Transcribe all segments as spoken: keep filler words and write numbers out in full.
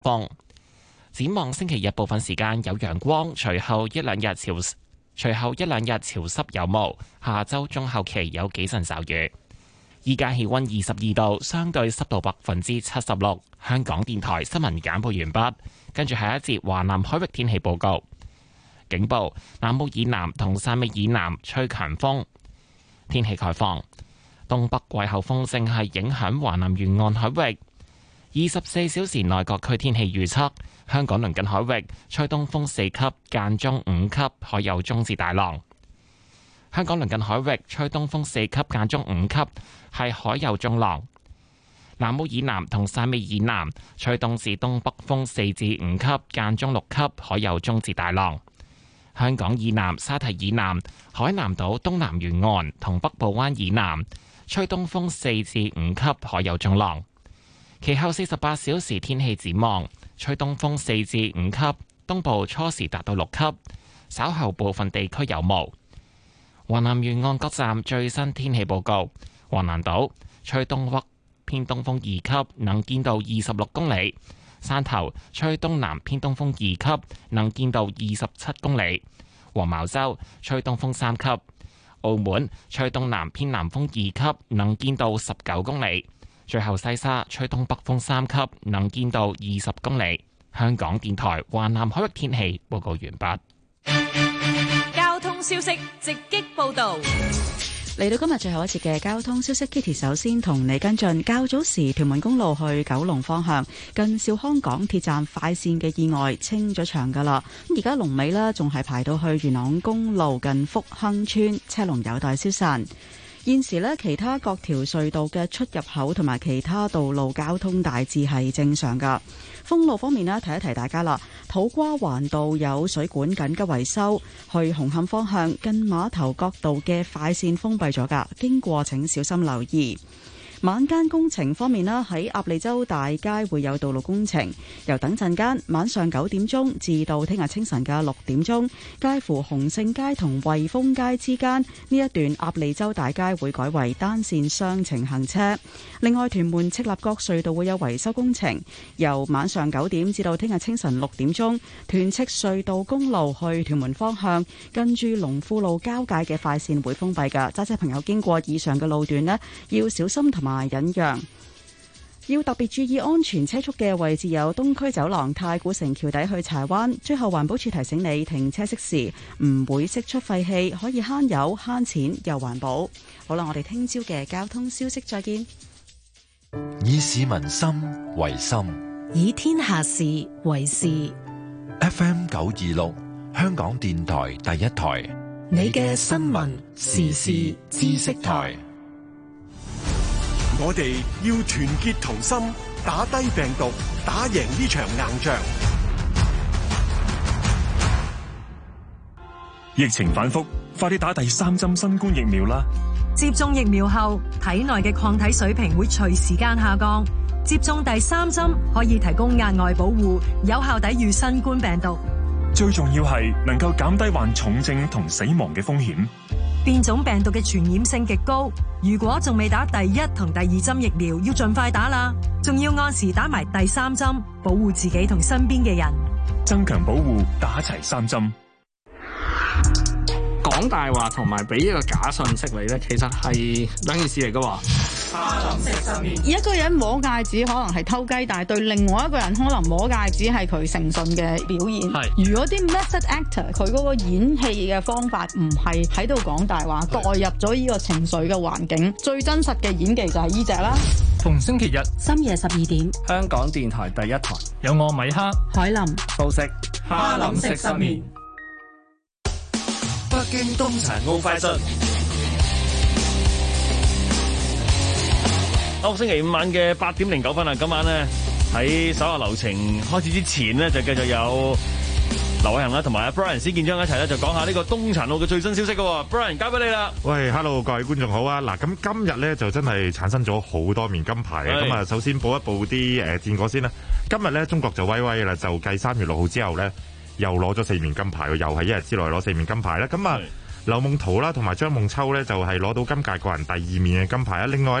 風。展望星期日部分時間有陽光，隨後一兩日潮，隨後一兩日潮濕有霧。下周中後期有幾陣驟雨。依家氣溫二十二度，相對濕度百分之七十六。香港電台新聞簡報完畢，跟住下一節華南海域天氣報告。警報：南澳以南同汕尾以南吹強風。天氣概況：東北季候風正係影響華南沿岸海域。二十四小時內各區天氣預測：香港鄰近海域吹東風四級，間中五級，海有中至大浪。香港鄰近海域吹東風四級，間中五級，係海有中浪。南澳以南同汕尾以南吹東至東北風四至五級，間中六級，海有中至大浪。香港以南沙堤以南、海南島東南沿岸同北部灣以南吹東風四至五級，海有中浪。其後四十八小時天氣展望，吹東風四至五級，東部初時達到六級，稍後部分地區有霧。華南沿岸各站最新天氣報告：橫瀾島吹東北偏東風二級，能見度二十六公里；汕頭吹東南偏東風二級，能見度二十七公里；黃茅洲吹東風三級；澳門吹東南偏南風二級，能見度十九公里；最後西沙吹東北風三級，能見度二十公里。香港電台華南海域天氣報告完畢。 交通消息直擊報道。 嚟到今日最後一節嘅交通消息 ，Kitty 首先同你跟進。較早時屯門公路去九龍方向近兆康港鐵站快線嘅意外清咗場噶啦，咁而家龍尾呢仲係排到去元朗公路近福亨村，車龍有待消散。現時呢，其他各條隧道嘅出入口同埋其他道路交通大致係正常噶。封路方面呢，提一提大家啦，土瓜灣道有水管緊急維修，去紅磡方向近碼頭角道嘅快線封閉咗噶，經過請小心留意。晚間工程方面啦，喺鴨脷洲大街會有道路工程，由等陣間晚上九點鐘至到聽日清晨嘅六點鐘，介乎洪聖街同惠豐街之間呢一段鴨脷洲大街會改為單線雙程行車。另外，屯門赤鱲角隧道會有維修工程，由晚上九點至到聽日清晨六點鐘，屯赤隧道公路去屯門方向跟住龍富路交界嘅快線會封閉㗎，揸車朋友經過以上嘅路段呢，要小心同埋忍讓，要特別注意安全車速嘅位置有東區走廊、太古城橋底去柴灣。最後，環保署提醒你停車熄時唔會釋出廢氣，可以慳油慳錢又環保。好啦，我哋聽朝嘅交通消息再見。 以市民心為心， 以天下事為事。 F M 九二六，香港電台第一台， 你嘅新聞時事知識台。 我哋要團結同心，打低病毒，打贏呢場硬仗。 疫情反覆，快啲打第三針新冠疫苗啦！ 接種疫苗後，體內嘅抗體水平會隨時間下降。接種第三針可以提供額外保護，有效抵禦新冠病毒。 最重要係能夠減低患重症同死亡嘅風險。 變種病毒嘅傳染性極高，如果仲未打第一同第二針疫苗，要盡快打啦。仲要按時打埋第三針，保護自己同身邊嘅人， 增強保護，打齊三針。 講大話同埋俾一個假信息你咧，其實係兩件事嚟噶。 哈林食失眠，一個人摸戒指可能係偷雞，但係對另外一個人可能摸戒指係佢誠信嘅表現。係如果啲 method actor 佢嗰個演戲嘅方法唔係喺度講大話，代入咗呢個情緒嘅環境，最真實嘅演技就係呢隻啦。 逢星期日深夜十二點， 香港電台第一台有我米哈、 海林、 素食哈林食失眠。 北京冬殘奧快訊。 好，星期五晚嘅八點零九分啦，今晚呢，喺首個流程開始之前呢，就繼續有劉偉恒啦，同埋阿 Brian 施建章一齊咧，就講下呢個冬殘奧嘅最新消息嘅。Brian 交俾你啦。 喂 ，Hello 各位觀眾好啊！嗱，咁今日咧就真係產生咗好多面金牌嘅。咁啊，首先報一報啲誒戰果先啦。今日咧中國就威威啦，就繼三月六號之後咧，又攞咗四面金牌，又係一日之內攞四面金牌啦。咁啊，劉夢圖啦同埋張夢秋咧就係攞到今屆個人第二面嘅金牌啊。另外咧，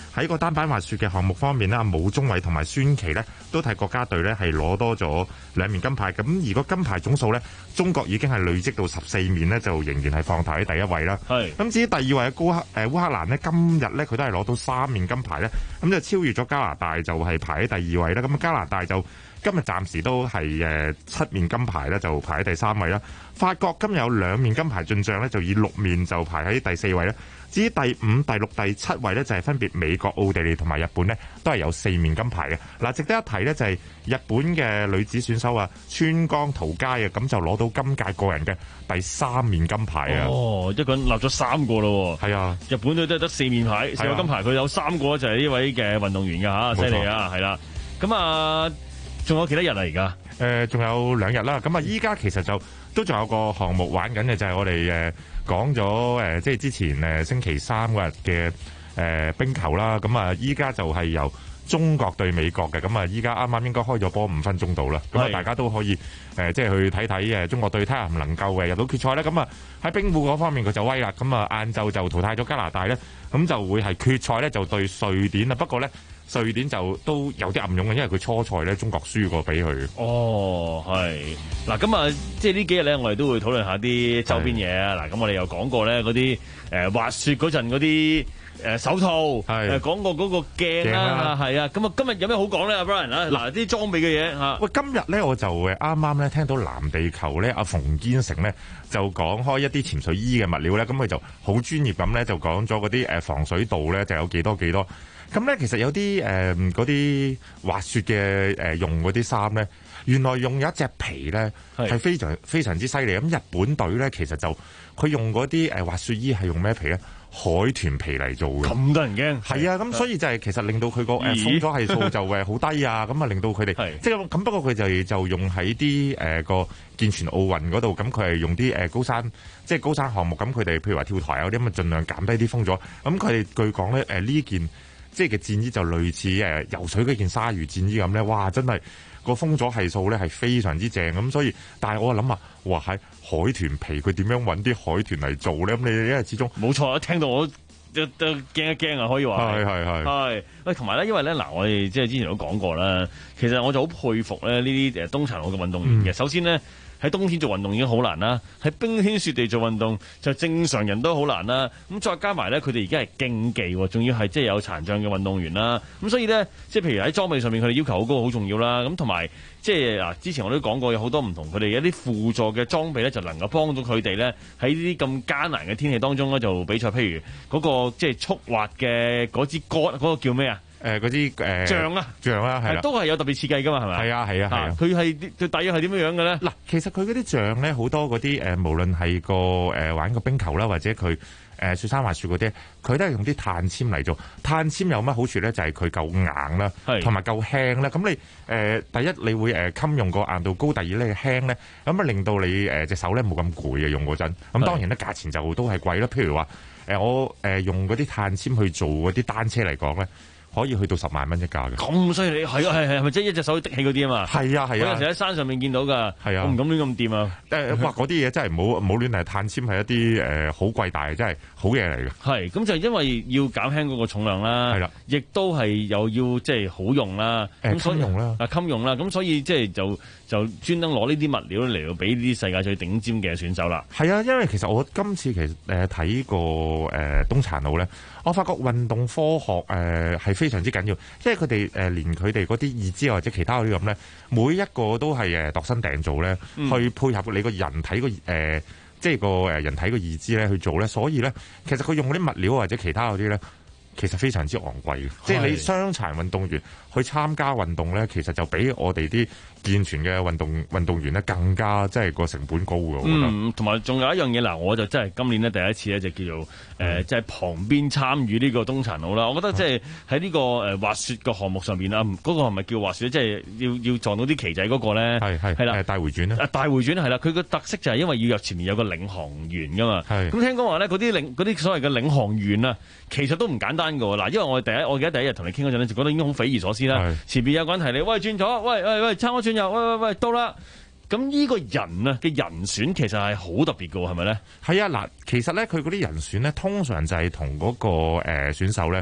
喺個單板滑雪嘅項目方面呢，武宗偉同埋孫琦呢都替國家隊呢係攞多咗兩面金牌。咁而個金牌總數呢，中國已經係累積到十四面呢，就仍然係放頭喺第一位啦。係。咁至於第二位嘅高克誒烏克蘭呢，今日呢，佢都係攞到三面金牌呢，咁就超越咗加拿大，就係排喺第二位啦。咁加拿大就今日暫時都係誒七面金牌咧，就排喺第三位啦。法國今日有兩面金牌進帳咧，就以六面就排喺第四位啦。至於第五、第六、第七位咧，就係分別美國、奧地利同埋日本咧，都係有四面金牌嘅。嗱，值得一提咧，就係日本嘅女子選手啊，川江桃佳啊，咁就攞到今屆個人嘅第三面金牌啊！ 哦，一個人立咗三個咯喎。係啊，日本隊都係得四面牌，四個金牌，佢有三個就係呢位嘅運動員㗎嚇，犀利啊，係啦。咁啊，仲有幾多日啊？而家誒，仲有兩日啦。咁啊，依家其實就都仲有個項目玩緊嘅，就係我哋誒講咗誒，即係之前誒星期三嗰日嘅誒冰球啦。咁啊，依家就係由中國對美國嘅。咁啊，依家啱啱應該開咗波五分鐘到啦。咁啊，大家都可以誒，即係去睇睇誒中國隊睇下唔能夠誒入到決賽咧。咁啊，喺冰壺嗰方面佢就威啦。咁啊，晏晝就淘汰咗加拿大咧，咁就會係決賽咧就對瑞典啦。不過咧，瑞典就都有啲暗湧嘅，因為佢初賽咧中國輸過俾佢。 哦，係嗱，咁啊，即係呢幾日咧，我哋都會討論下啲周邊嘢啊。嗱，咁我哋又講過咧嗰啲誒滑雪嗰陣嗰啲誒手套，誒講過嗰個鏡啦，係啊。咁啊，今日有咩好講咧，阿 Brian 啊？嗱，啲裝備嘅嘢嚇。 喂，今日咧我就誒啱啱咧聽到藍地球咧，阿馮堅成咧就講開一啲潛水衣嘅物料咧，咁佢就好專業咁咧就講咗嗰啲誒防水度咧就有幾多幾多。咁咧，其實有啲誒嗰啲滑雪嘅誒、呃、用嗰啲衫咧，原來用有一隻皮咧係非常非常之犀利。咁日本隊咧，其實就佢用嗰啲誒滑雪衣係用咩皮咧？海豚皮嚟做嘅。 咁得人驚？ 係啊，咁所以就係其實令到佢個誒風阻係數就誒好低啊。咁啊，令到佢哋即係咁。不過佢就就用喺啲誒個健全奧運嗰度，咁佢係用啲誒高山即係、就是、高山項目。咁佢哋譬如話跳台啊嗰啲咁啊，盡量減低啲風阻。咁佢哋據講咧誒呢件。即係嘅戰衣就類似誒游水嗰件鯊魚戰衣咁咧，哇！真係個風阻係數咧係非常之正咁，所以但係我諗啊，哇喺海豚皮佢點樣揾啲海豚嚟做咧？咁你因為始終冇錯，一聽到我都都驚一驚啊，可以話係係係係喂，同埋咧，因為咧嗱，我哋即係之前都講過啦，其實我就好佩服咧呢啲誒冬殘奧嘅運動員嘅。嗯、首先咧。喺冬天做運動已經好難啦，喺冰天雪地做運動就正常人都好難啦。咁再加埋咧，佢哋而家係競技，仲要係即係有殘障嘅運動員啦。咁所以咧，即係譬如喺裝備上面，佢哋要求好高，好重要啦。咁同埋即係嗱，之前我都講過，有好多唔同佢哋一啲輔助嘅裝備咧，就能夠幫到佢哋咧喺呢啲咁艱難嘅天氣當中咧就比賽。譬如嗰個即係速滑嘅嗰支桿，嗰個叫咩啊？ 誒嗰啲誒杖啊， 杖啊，係啦， 都係有特別設計噶嘛，係咪？ 係啊，係啊，係啊。 佢係佢大約係點樣樣嘅咧？ 嗱，其實佢嗰啲杖咧，好多嗰啲誒，無論係個誒玩個冰球啦，或者佢誒雪山滑雪嗰啲，佢都係用啲碳纖嚟做。碳纖有乜好處咧？就係佢夠硬啦，同埋夠輕啦。咁你誒、呃、第一你會誒襟用個硬度高，第二咧輕咧，咁啊令到你誒隻手咧冇咁攰啊用嗰陣。咁當然咧價錢就都係貴啦。譬如話誒我誒用嗰啲碳纖去做嗰啲單車嚟講咧。可以去到十萬蚊一架嘅， 咁犀利係啊係係咪即係一隻手的起嗰啲啊嘛？ 係啊係啊，我有時喺山上面見到㗎，係啊，我唔敢亂咁掂啊！ 誒，哇！嗰啲嘢真係唔好唔好亂係碳纖係一啲誒好貴大，真係好嘢嚟嘅。係咁就因為要減輕嗰個重量啦，係啦，亦都係又要即係好用啦，咁所以用啦，啊襟用啦，咁所以即係就就專登攞呢啲物料嚟到俾呢啲世界最頂尖嘅選手啦。係啊，因為其實我今次其實誒睇過誒冬殘奧咧，我發覺運動科學誒係。呃非常之緊要，因為佢哋誒連佢哋嗰啲義肢或者其他嗰啲咁咧，每一個都係誒度身訂做咧，嗯、去配合你個人體個誒、呃，即係個誒人體個義肢咧去做咧，所以咧，其實佢用嗰啲物料或者其他嗰啲咧，其實非常之昂貴嘅。即係你傷殘運動員去參加運動咧，其實就比我哋啲健全嘅運動運動員咧更加即係個成本高嘅。我覺得。嗯，同埋仲有一樣嘢嗱，我就真係今年咧第一次咧就叫做誒，即、呃、係、就是、旁邊參與呢個冬殘奧啦。我覺得即係喺呢個誒滑雪個項目上邊啦，嗰、那個係咪叫滑雪？即、就、係、是、要要撞到啲旗仔嗰個咧？係係係啦，大回轉啦。大回轉係啦，佢個特色就係因為要有前面有個領航員噶嘛。係。咁聽講話咧，嗰啲領嗰啲所謂嘅領航員啊，其實都唔簡單㗎喎。嗱，因為我第一我記得第一日同你傾嗰陣咧，就覺得已經好匪夷所思啦。前邊有個人提你，喂轉左，喂喂喂，撐我轉右，喂喂喂到啦。咁呢個人啊嘅人選其實係好特別㗎喎，係咪咧？係啊，嗱，其實咧佢嗰啲人選咧，通常就係同嗰個誒選手咧個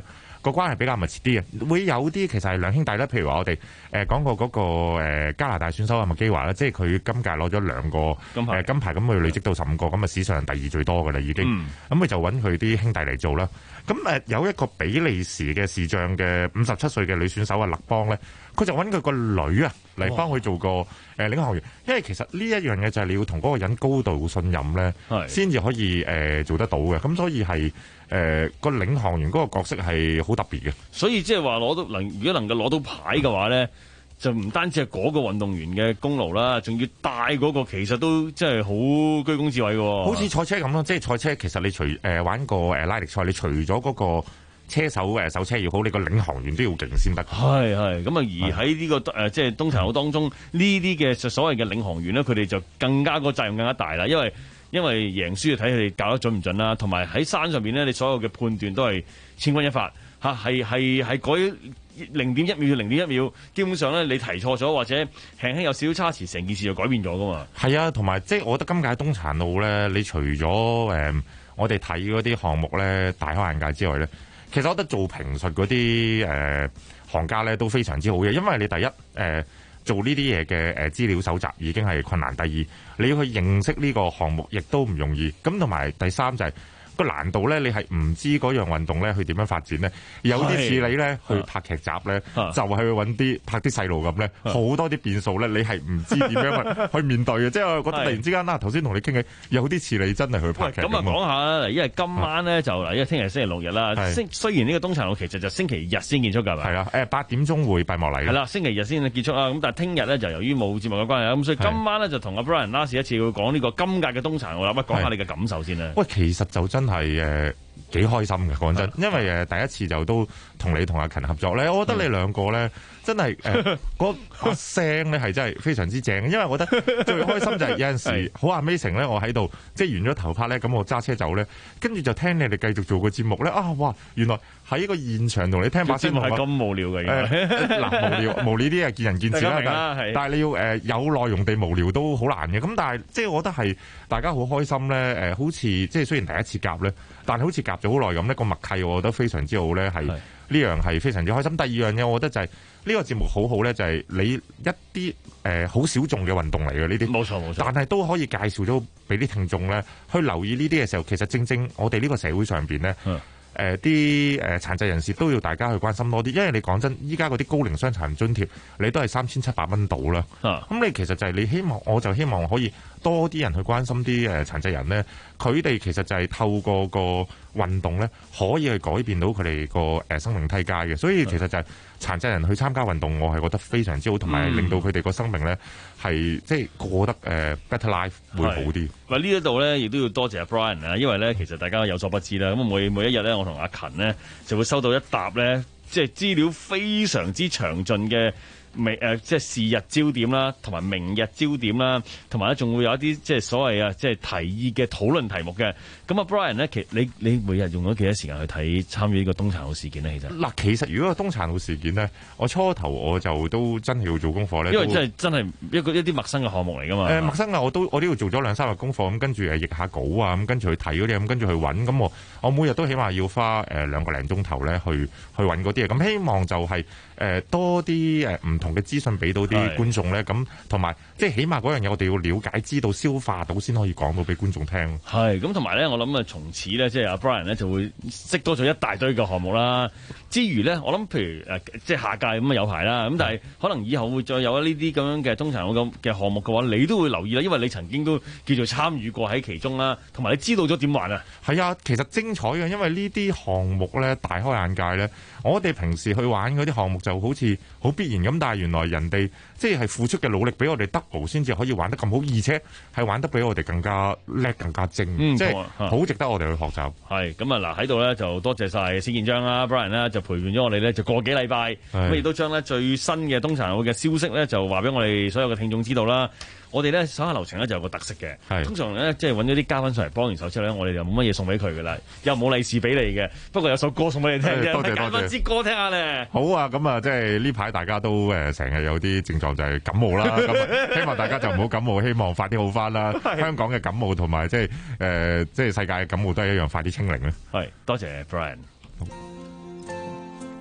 個關係比較密切啲嘅，會有啲其實係兩兄弟咧。譬如話我哋誒講過嗰個誒加拿大選手阿麥基華咧，即係佢今屆攞咗兩個金牌，金牌咁佢累積到十五個，咁啊史上第二最多㗎啦已經。咁佢、嗯、就揾佢啲兄弟嚟做啦。咁誒有一個比利時嘅視障嘅五十七歲嘅女選手啊勒邦咧，佢就揾佢個女啊嚟幫佢做個誒領航員，因為其實呢一樣嘢就係你要同嗰個人高度信任咧，先至可以誒、呃、做得到嘅。咁所以係誒個領航員嗰個角色係好特別嘅。 所以即係話攞到能，如果能夠攞到牌嘅話咧，就唔單止係嗰個運動員嘅功勞啦，仲要帶嗰個其實都即係好居功至偉嘅。好似賽車咁咯，即係賽車其實你除誒、呃、玩個誒拉力賽，你除咗嗰個車手誒手車要好，你個領航員都要勁先得。 係係咁啊！而喺呢、這個誒、呃、即係東殘奧當中呢啲嘅所謂嘅領航員咧，佢哋就更加個責任更加大啦，因為因為贏輸就睇佢哋教得準唔準啦，同埋喺山上邊咧，你所有嘅判斷都係千鈞一髮嚇，係係係改零點一秒零點一秒，基本上咧你提錯咗或者輕輕有少少差池，成件事就改變咗噶嘛。 係啊，同埋即係我覺得今屆東殘奧咧，你除咗誒、呃、我哋睇嗰啲項目咧大開眼界之外咧，其實我覺得做評述嗰啲誒行家咧都非常之好嘅，因為你第一誒、呃、做呢啲嘢嘅誒資料搜集已經係困難，第二你要去認識呢個項目亦都唔容易，咁同埋第三就係、是。個難度咧，你係唔知嗰樣運動咧，去點樣發展咧？有啲似你咧去拍劇集咧，就係去揾啲拍啲細路咁咧，好多啲變數咧，你係唔知點樣去去面對嘅。即係我覺得突然之間啦，頭先同你傾偈，有啲似你真係去拍劇。咁啊， 講下啦，因為今晚咧就嗱，因為聽日星期六日啦，星雖然呢個東殘奧其實就星期日先結束㗎，係咪？係啊，誒八點鐘會閉幕禮。 係啦，星期日先結束啊。咁但係聽日咧就由於冇節目嘅關係，咁所以今晚咧就同阿 Brian last 一次要講呢個今屆嘅東殘奧啦。乜講下你嘅感受先啦？ 喂，其實就真係誒。幾開心嘅，講真，因為誒第一次就都同你同阿勤合作咧，我覺得你兩個咧真係誒嗰個聲咧係真係非常之正，因為我覺得最開心就係有陣時好 amazing 咧，我喺度即係完咗頭拍咧，咁我揸車走咧，跟住就聽你哋繼續做個節目咧，啊哇，原來喺個現場同你聽把聲係咁無聊嘅， 嗱、呃、無聊無聊啲係見仁見智啦，但係你要誒、呃、有內容地無聊都好難嘅，咁但係即係我覺得係大家好開心咧，誒、呃、好似即係雖然第一次夾咧，但係好似夾咗好耐咁呢個默契我覺得非常之好咧，係呢樣係非常之開心。第二樣嘢我覺得就係、是、呢、這個節目好好咧，就係、是、你一啲誒好小眾嘅運動嚟嘅呢啲， 冇錯冇錯， 但係都可以介紹咗俾啲聽眾咧去留意呢啲嘅時候，其實正正我哋呢個社會上邊咧。誒啲誒殘疾人士都要大家去關心多啲，因為你講真，依家嗰啲高齡傷殘津貼，你都係三千七百蚊到啦。咁、啊、你其實就係你希望，我就希望可以多啲人去關心啲誒殘疾人咧。佢哋其實就係透過個運動咧，可以去改變到佢哋個誒生命梯階嘅。所以其實就係殘疾人去參加運動，我係覺得非常之好，同埋令到佢哋個生命咧係即係過得誒、呃、better life 會好啲。 喂，呢一度咧亦都要多謝阿 Brian 啊，因為咧其實大家有所不知啦。咁每每一日咧，我同阿勤呢就會收到一沓咧，即係資料非常之詳盡嘅。明誒、呃、即係是日焦點啦，同埋明日焦點啦，同埋咧仲會有一啲即係所謂啊，即係提議嘅討論題目嘅。咁啊 ，Brian 咧，其你你每日用咗幾多時間去睇參與呢個東殘奧事件呢？其實嗱，其實如果個東殘奧事件呢，我初頭我就都真係要做功課咧， 因為真係真係一個一啲陌生嘅項目嚟㗎嘛。誒、 呃，陌生嘅我都我都要做咗兩三日功課，咁跟住誒譯下稿啊，咁跟住去睇嗰啲，咁跟住去揾，咁我我每日都起碼要花誒、呃、兩個零鐘頭咧去去揾嗰啲嘢。咁希望就係、是、誒、呃、多啲誒唔同嘅資訊俾到啲觀眾咧，咁同埋即係起碼嗰樣嘢，我哋要了解、知道、消化到先可以講到俾觀眾聽。 係咁，同埋咧，我諗啊，從此咧，即係阿 Brian 咧就會識多咗一大堆嘅項目啦。之餘咧，我諗譬如誒，即係下屆咁啊有排啦。咁但係可能以後會再有呢啲咁樣嘅東殘奧咁嘅項目嘅話，你都會留意啦，因為你曾經都叫做參與過喺其中啦，同埋你知道咗點玩啊。 係啊，其實精彩嘅，因為呢啲項目咧大開眼界咧。我哋平時去玩嗰啲項目就好似好必然咁，但係原來人哋即係付出嘅努力比我哋 double 先至可以玩得咁好，而且係玩得比我哋更加叻、更加精，嗯、即係好值得我哋去學習。 係咁啊！嗱喺度咧就多謝晒施建章啦 ，Brian 啦就陪伴咗我哋咧就個幾禮拜，咁亦都將咧最新嘅東殘奧嘅消息咧就話俾我哋所有嘅聽眾知道啦。我哋咧手下留情咧就有個特色嘅，通常咧即係揾咗啲嘉賓上嚟幫完手之後咧，我哋就冇乜嘢送俾佢噶啦，又冇利是俾你嘅，不過有首歌送俾你聽啫，揀翻支歌聽下咧。 好啊，咁啊，即係呢排大家都誒成日有啲症狀就係感冒啦，咁希望大家就唔好感冒，希望快啲好翻啦。香港嘅感冒同埋即係誒即係世界嘅感冒都係一樣，快啲清零啦。 係，多謝 Brian。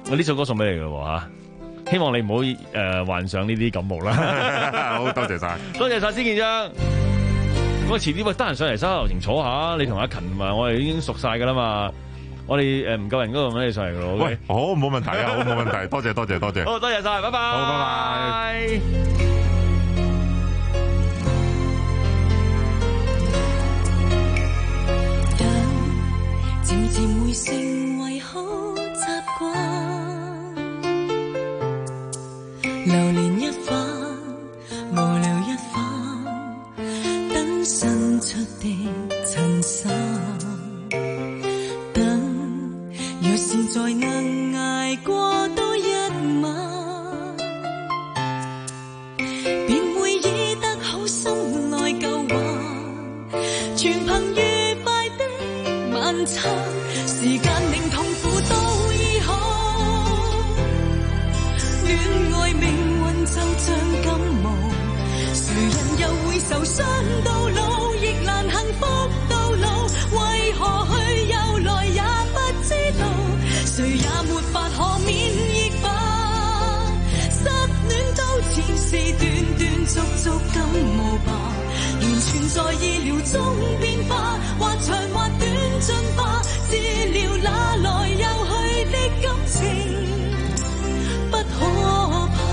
我呢首歌送俾你嘅喎嚇，希望你唔好誒患上呢啲感冒啦。 好多謝晒， 多謝晒施建章。咁啊，遲啲喂得閒上嚟收下流程坐下，你同阿勤嘛，我哋已經熟晒噶啦嘛。我哋誒唔夠人嗰度，咁你上嚟噶咯。 喂，好冇問題啊，好冇問題，多謝多謝多謝。 好，多謝晒，拜拜。 好，拜拜。 漸漸會成為好習慣，流連一番，無聊一番，等伸出的襯衫，等若是再能捱過多一晚，便會醫得好心內舊患，全憑愉快的晚餐。時間令痛苦都醫好，戀愛命運就像感冒，誰人又會受傷到老，亦難幸福到老，為何去又來也不知道，誰也沒法可免疫吧，失戀都似是斷斷續續感冒吧，完全在意料中變化，或長或短進化，治療那來又去的感情不可怕。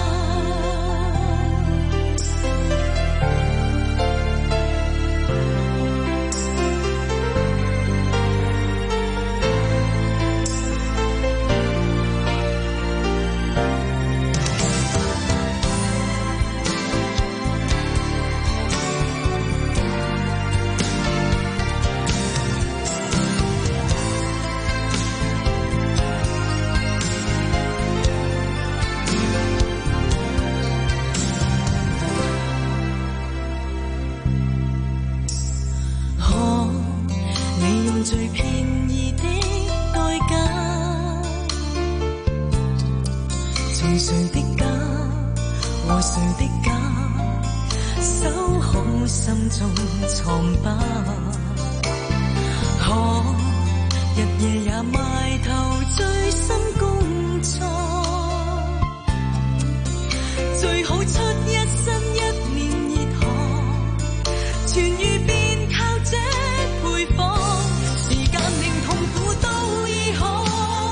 最便宜的代價，從誰的家和誰的家，守好心中瘡疤，可日夜也埋頭醉心工作，最好出一身一面熱汗，痊愈便靠這配方，令痛苦都醫好，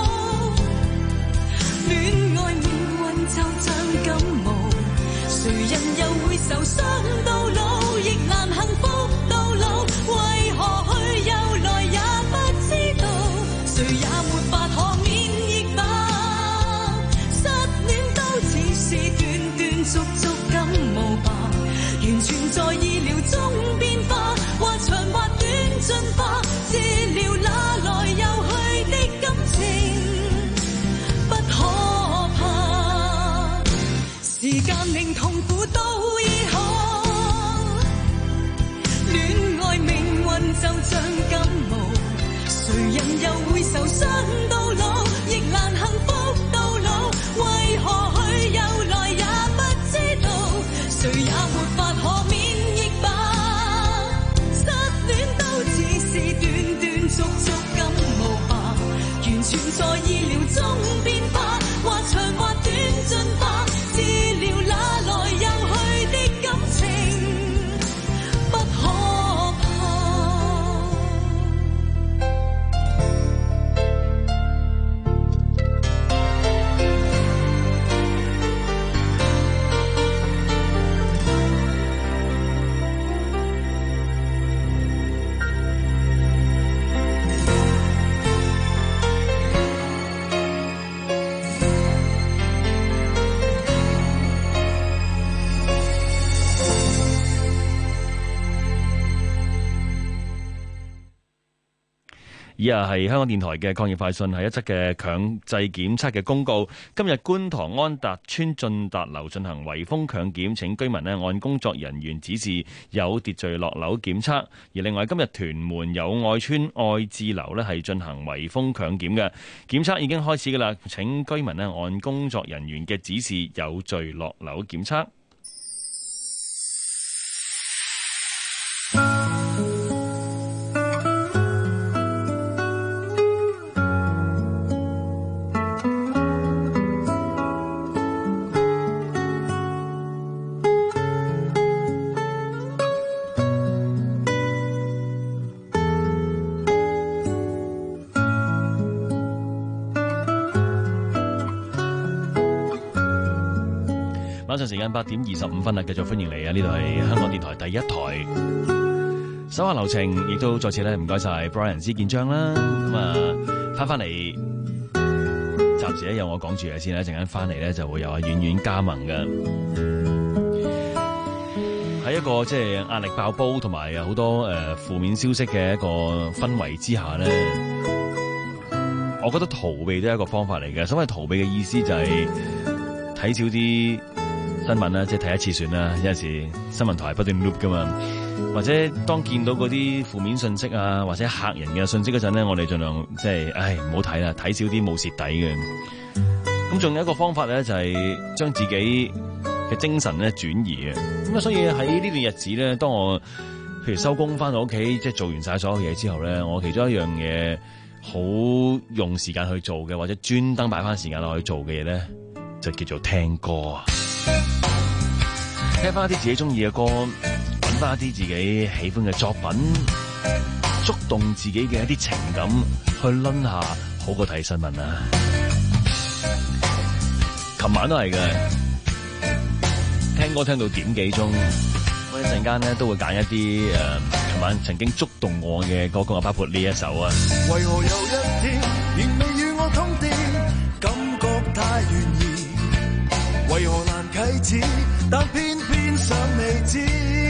戀愛命運就像感冒，誰人又會受傷到老，亦難幸福到老，為何去又來也不知道，誰也沒法可免疫吧，失戀都似是斷斷續續感冒吧，完全在意料中變化，或長或短進化，治療那來又去的感情不可怕，時間令痛苦都醫好，戀愛命運就像感冒，誰人又會受傷到老，亦難幸福到老，為何去又來也不知道，誰也沒法可免疫吧，失戀都似是斷斷續續感冒吧，完全在意料中變化，或長或短進化，治療那來又去的感情不可以下係香港電台嘅抗疫快訊，係一則嘅強制檢測嘅公告。今日觀塘安達邨進達樓進行圍封強檢，請居民咧按工作人員指示有秩序落樓檢測。而另外今日屯門友愛邨愛智樓咧係進行圍封強檢嘅檢測已經開始㗎啦，請居民咧按工作人員嘅指示有序落樓檢測。 晚上時間八點二十五分啦，繼續歡迎你啊！呢度係香港電台第一台。手下留情，亦都再次咧唔該晒 Brian 施建章啦。咁啊，翻翻嚟，暫時咧有我講住嘅先啦，一陣間翻嚟咧就會有阿遠遠加盟嘅。喺一個即係壓力爆煲同埋有好多誒負面消息嘅一個氛圍之下咧，我覺得逃避都係一個方法嚟嘅。所謂逃避嘅意思就係睇少啲新聞啦，即係睇一次算啦。有陣時新聞台不斷 loop 噶嘛，或者當見到嗰啲負面信息啊，或者嚇人嘅信息嗰陣咧，我哋盡量即係唉唔好睇啦，睇少啲冇蝕底嘅。咁仲有一個方法咧，就係將自己嘅精神咧轉移嘅。咁啊，所以喺呢段日子咧，當我譬如收工翻到屋企，即係做完晒所有嘢之後咧，我其中一樣嘢好用時間去做嘅，或者專登擺翻時間落去做嘅嘢咧，就叫做聽歌啊！聽翻一啲自己中意嘅歌，揾翻一啲自己喜歡嘅作品，觸動自己嘅一啲情感，去掄下好過睇新聞啊！琴晚都係嘅。聽歌聽到點幾鐘，我一陣間咧都會揀一啲誒，琴、呃、晚曾經觸動我嘅歌曲啊，包括呢一首啊。 為何有一天仍未與我通電，感覺太懸疑，為何難啟齒，但偏偏想未知。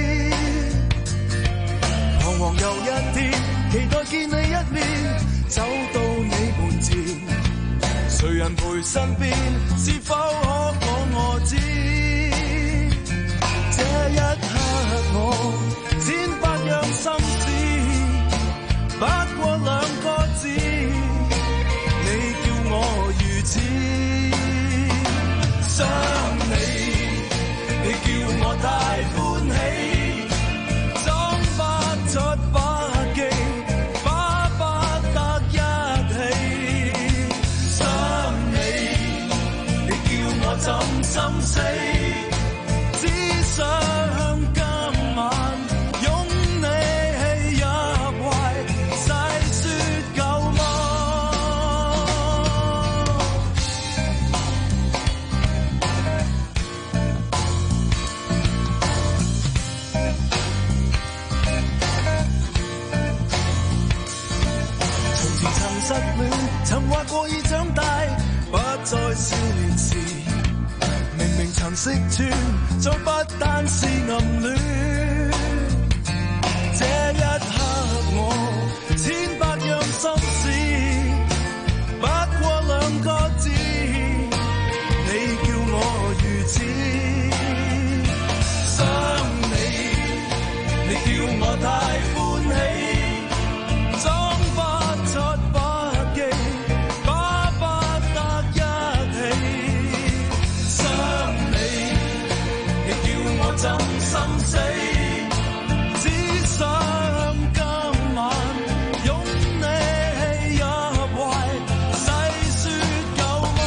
彷徨又一天，期待見你一面，走到你門前，誰人陪身邊，是否可講我知？這一刻我千百樣心思，不過兩個字，你叫我如此想你，你叫我太歡喜，裝不出不羈，巴不得一起想你，你叫我怎心死？想今晚擁你入懷，細說舊夢。從前曾失戀，曾話過已長大，不再少年時。明明曾識穿，再不單是暗戀。這一刻我千百樣心思，不過兩個字，你叫我如此想你，你叫我太歡喜，裝不出不羈，巴不得一起。真心死，只想今晚擁你入懷，細說舊夢。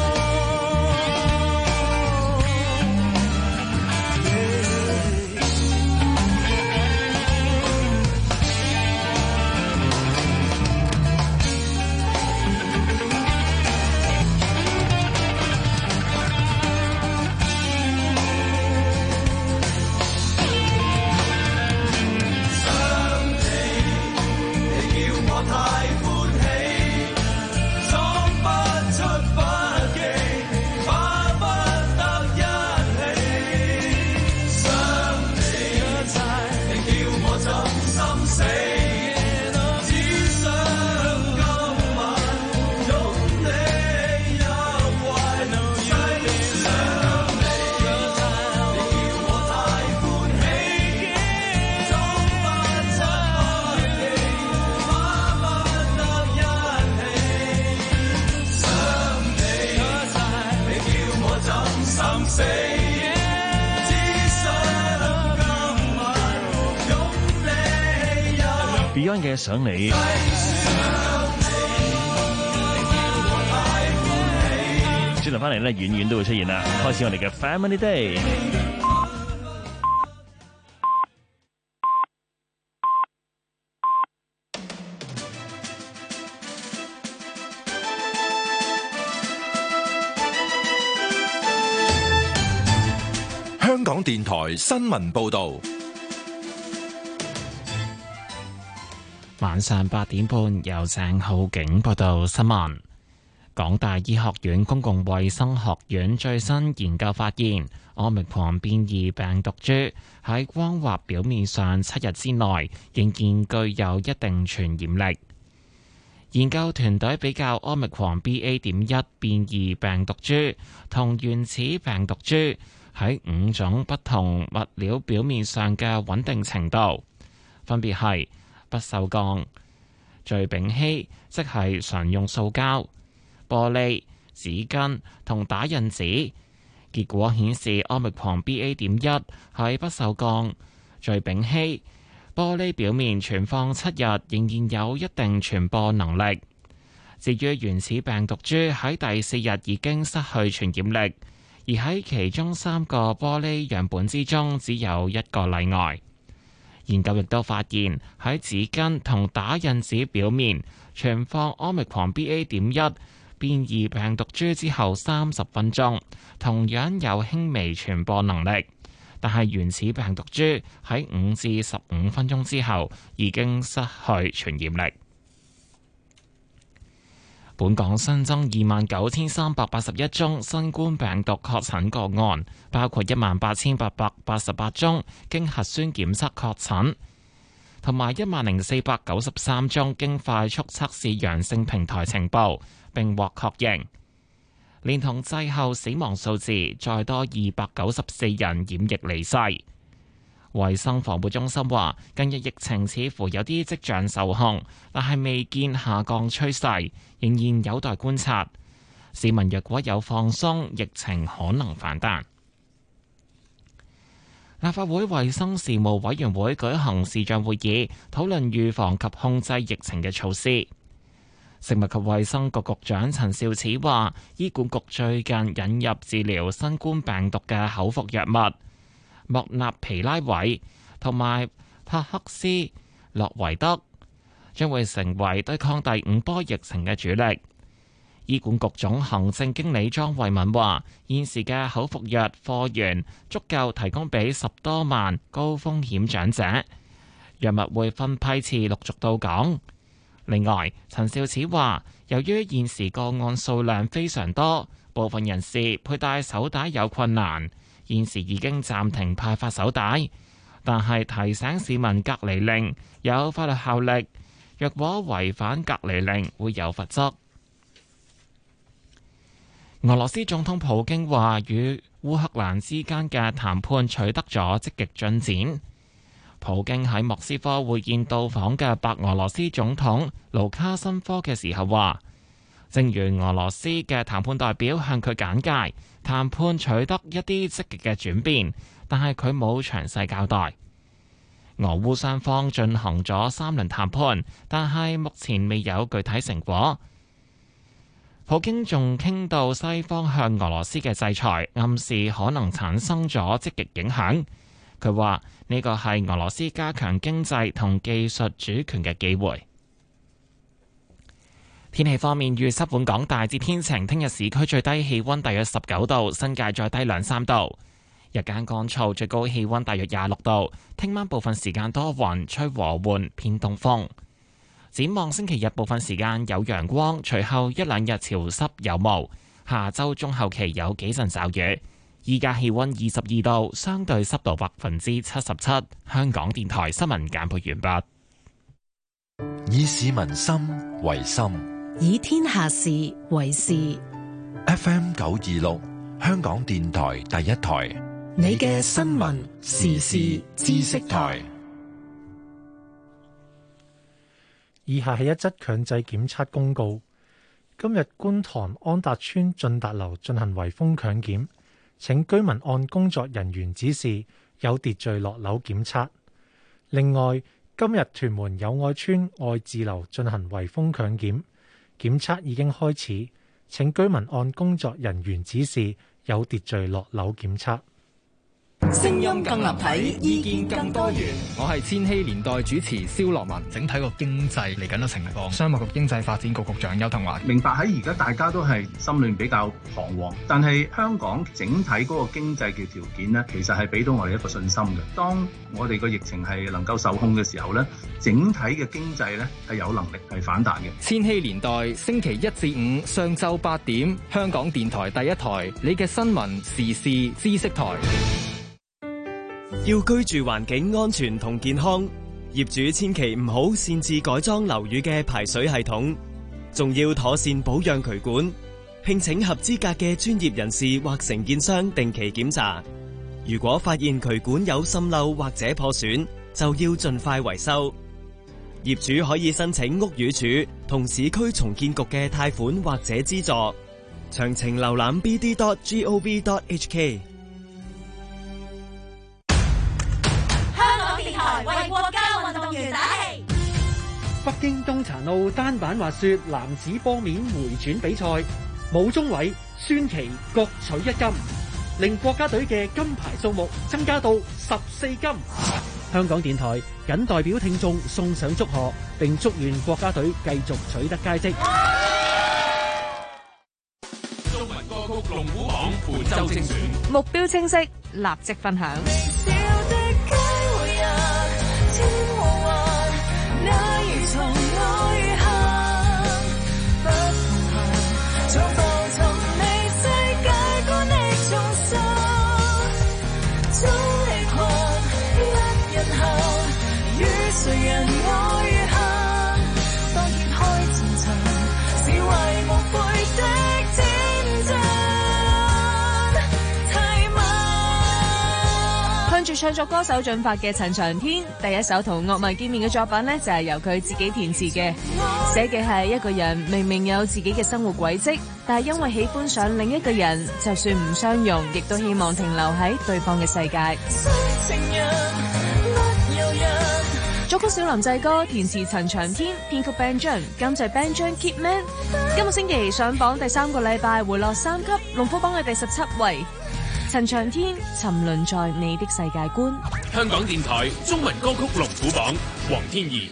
Beyond 嘅想你，轉頭翻嚟咧，遠遠都會出現啦。開始我哋嘅 Family Day。 電台新聞報道。 晚上八點半，由鄭浩景報道新聞。港大醫學院公共衛生學院最新研究發現，Omicron變異病毒株喺光滑表面上七日之內仍然具有一定傳染力。研究團隊比較 Omicron B A. 點一變異病毒株同原始病毒株喺五種不同物料表面上嘅穩定程度，分別係不鏽鋼、聚丙烯，即係常用塑膠、玻璃、紙巾同打印紙。結果顯示 Omicron B A. 點一喺不鏽鋼、聚丙烯、玻璃表面存放七日，仍然有一定傳播能力。至於原始病毒株喺第四日已經失去傳染力，而喺其中三個玻璃樣本之中，只有一個例外。研究亦都發現喺紙巾同打印紙表面存放 Omicron B A. 點一變異病毒株之後三十分鐘，同樣有輕微傳播能力。但係原始病毒株喺五至十五分鐘之後已經失去傳染力。本港新增二萬九千三百八十一宗新冠病毒確診個案，包括一萬八千八百八十八宗經核酸檢測確診，同埋一萬零四百九十三宗經快速測試陽性平台呈報並獲確認，連同滯後死亡數字，再多二百九十四人染疫離世。衛生防護中心話，近日疫情似乎有啲跡象受控，但係未見下降趨勢，仍然有待觀察。市民若果有放鬆，疫情可能反彈。立法會衛生事務委員會舉行視像會議，討論預防及控制疫情嘅措施。食物及衛生局局長陳肇始話，醫管局最近引入治療新冠病毒嘅口服藥物莫納皮拉韋同埋帕克斯洛維德，將會成為對抗第五波疫情嘅主力。醫管局總行政經理莊慧敏話，現時嘅口服藥貨源足夠提供俾十多萬高風險長者，藥物會分批次陸續到港。另外，陳肇始話，由於現時個案數量非常多，部分人士佩戴手帶有困難，現時已經暫停派發手帶，但係提醒市民隔離令有法律效力，若果違反隔離令會有罰則。俄羅斯總統普京話，與烏克蘭之間嘅談判取得咗積極進展。普京喺莫斯科會見到訪嘅白俄羅斯總統盧卡申科嘅時候話，正如俄羅斯嘅談判代表向佢簡介，談判取得一啲積極嘅轉變，但係佢冇詳細交代。俄烏雙方進行咗三輪談判，但係目前未有具體成果。普京仲傾到西方向俄羅斯嘅制裁，暗示可能產生咗積極影響。佢話呢個係俄羅斯加強經濟同技術主權嘅機會。天氣方面，預測本港大致天晴，聽日市區最低氣溫大約十九度，新界再低兩三度。日間乾燥，最高氣溫大約廿六度。聽晚部分時間多雲，吹和緩偏東風。展望星期日部分時間有陽光，隨後一兩日潮濕有霧。下周中後期有幾陣驟雨。依家氣溫二十二度，相對濕度百分之七十七。香港電台新聞簡報完畢。以市民心為心， 以天下事為事。 F M 九二六，香港電台第一台， 你嘅新聞時事知識台。 以下係一則強制檢測公告。今日觀塘安達邨進達樓進行圍封強檢，請居民按工作人員指示有秩序落樓檢測。另外，今日屯門友愛邨愛智樓進行圍封強檢，檢測已經開始，請居民按工作人員指示有秩序落樓檢測。 聲音更立體，意見更多元。 我係千禧年代主持蕭樂文。整體個經濟嚟緊嘅情況，商務及經濟發展局局長邱騰華明白喺而家大家都係心裏比較彷徨，但係香港整體嗰個經濟嘅條件呢，其實係俾到我哋一個信心嘅。當我哋個疫情係能夠受控嘅時候呢，整體嘅經濟呢係有能力係反彈嘅。 千禧年代星期一至五上晝八點，香港電台第一台，你嘅新聞時事知識台。 要居住環境安全同健康，業主千祈唔好擅自改裝樓宇嘅排水系統，仲要妥善保養渠管，聘請合資格嘅專業人士或承建商定期檢查。如果發現渠管有滲漏或者破損，就要盡快維修。業主可以申請屋宇署同市區重建局嘅貸款或者資助。詳情瀏覽 b d dot gov dot h k。 為國家運動員打氣。 北京冬殘奧單板滑雪男子坡面回轉比賽，武宗偉、孫琦各取一金，令國家隊嘅金牌數目增加到十四金。香港電台謹代表聽眾送上祝賀，並祝願國家隊繼續取得佳績。 中文歌曲龍虎榜本周精選， 目標清晰，立即分享。向住唱作歌手進發嘅陳長天，第一首同樂迷見面嘅作品呢，就係由佢自己填詞嘅，寫嘅係一個人明明有自己嘅生活軌跡，但係因為喜歡上另一個人，就算唔相容，亦都希望停留喺對方嘅世界。作曲小林製歌，填詞陳長天，編曲 Ben John， 監製 Ben John Keep Man。今個星期上榜第三個禮拜回落三級，龍虎榜嘅第十七位。陳長天沉淪在你的世界觀。 香港電台中文歌曲龍虎榜，黃天怡。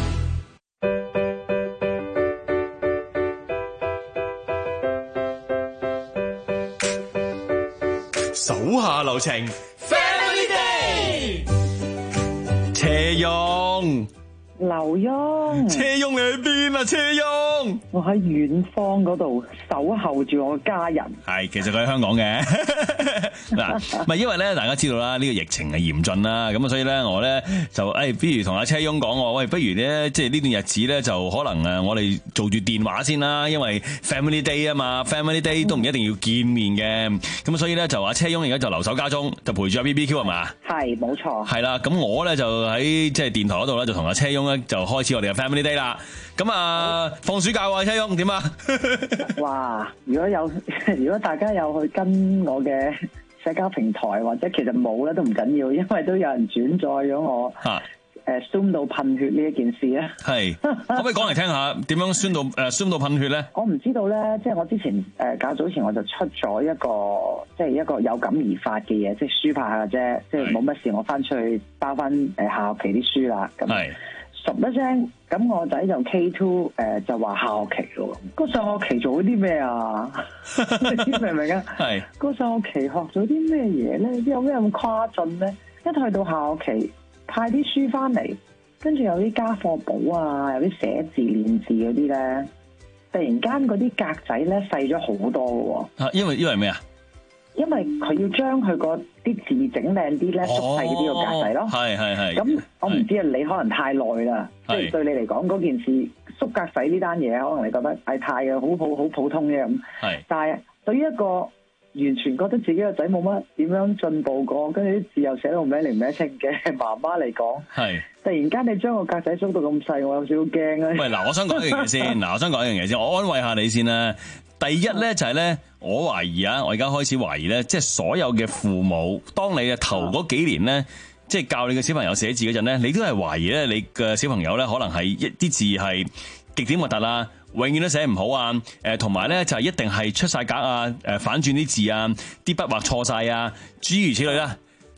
手下留情 Family Day。車庸， 劉墉， 車庸你喺邊啊？車庸， 我喺遠方嗰度守候住我嘅家人。 係，其實佢喺香港嘅。嗱，唔係因為咧，大家知道啦，呢、這個疫情係嚴峻啦，咁啊，所以咧，我咧就誒，不如同阿車庸講我，喂，不如咧，即係呢段日子咧，就可能誒，我哋做住電話先啦，因為 Family Day 啊嘛 ，Family Day 都唔一定要見面嘅，咁所以咧就阿車庸而家就留守家中，就陪住阿 B B Q 係嘛？係，冇錯。係啦，咁我咧就喺即係電台嗰度咧，就同阿車庸咧就開始我哋嘅 Family Day 啦。咁啊，放暑假喎，車庸點啊？ 哇！如果有，如果大家有去跟我嘅社交平台，或者其實冇咧都唔緊要，因為都有人轉載咗我誒酸到噴血呢一件事咧。係，可唔可以講嚟聽下點樣酸到誒酸到噴血咧？我唔知道咧，即係我之前誒較早前我就出咗一個即係一個有感而發嘅嘢，即係抒發下啫，即係冇乜事，我翻出去包翻誒下學期啲書啦。咁係。十一聲，咁我仔就 K 二、呃、就話下學期咯。個上學期做咗啲咩啊？你明唔明啊？係。個上學期學咗啲咩嘢咧？有咩咁誇進咧？一去到下學期派啲書翻嚟，跟住有啲家課簿啊，有啲寫字練字嗰啲咧，突然間嗰啲格仔咧細咗好多嘅喎。啊，因為因為咩啊？因為佢要將佢個啲字整靚啲咧，縮細啲個格仔咯。係係係。咁我唔知啊，你可能太耐啦，即係對你嚟講嗰件事縮格仔呢單嘢，可能你覺得係太嘅，好好好普通嘅咁。係。但係對於一個完全覺得自己個仔冇乜點樣進步過，跟住啲字又寫到歪零歪清嘅媽媽嚟講，係。突然間你將個格仔縮到咁細，我有少少驚啊。喂，嗱，我想講一樣嘢先，嗱，我想講一樣嘢先，我安慰下你先啦。第一咧就係咧，我懷疑啊，我而家開始懷疑咧，即係所有嘅父母，當你嘅頭嗰幾年咧，即係教你嘅小朋友寫字嗰陣咧，你都係懷疑咧，你嘅小朋友咧可能係一啲字係極點核突啊，永遠都寫唔好啊，誒同埋咧就係一定係出晒格啊，誒反轉啲字啊，啲筆畫錯晒啊，諸如此類啦。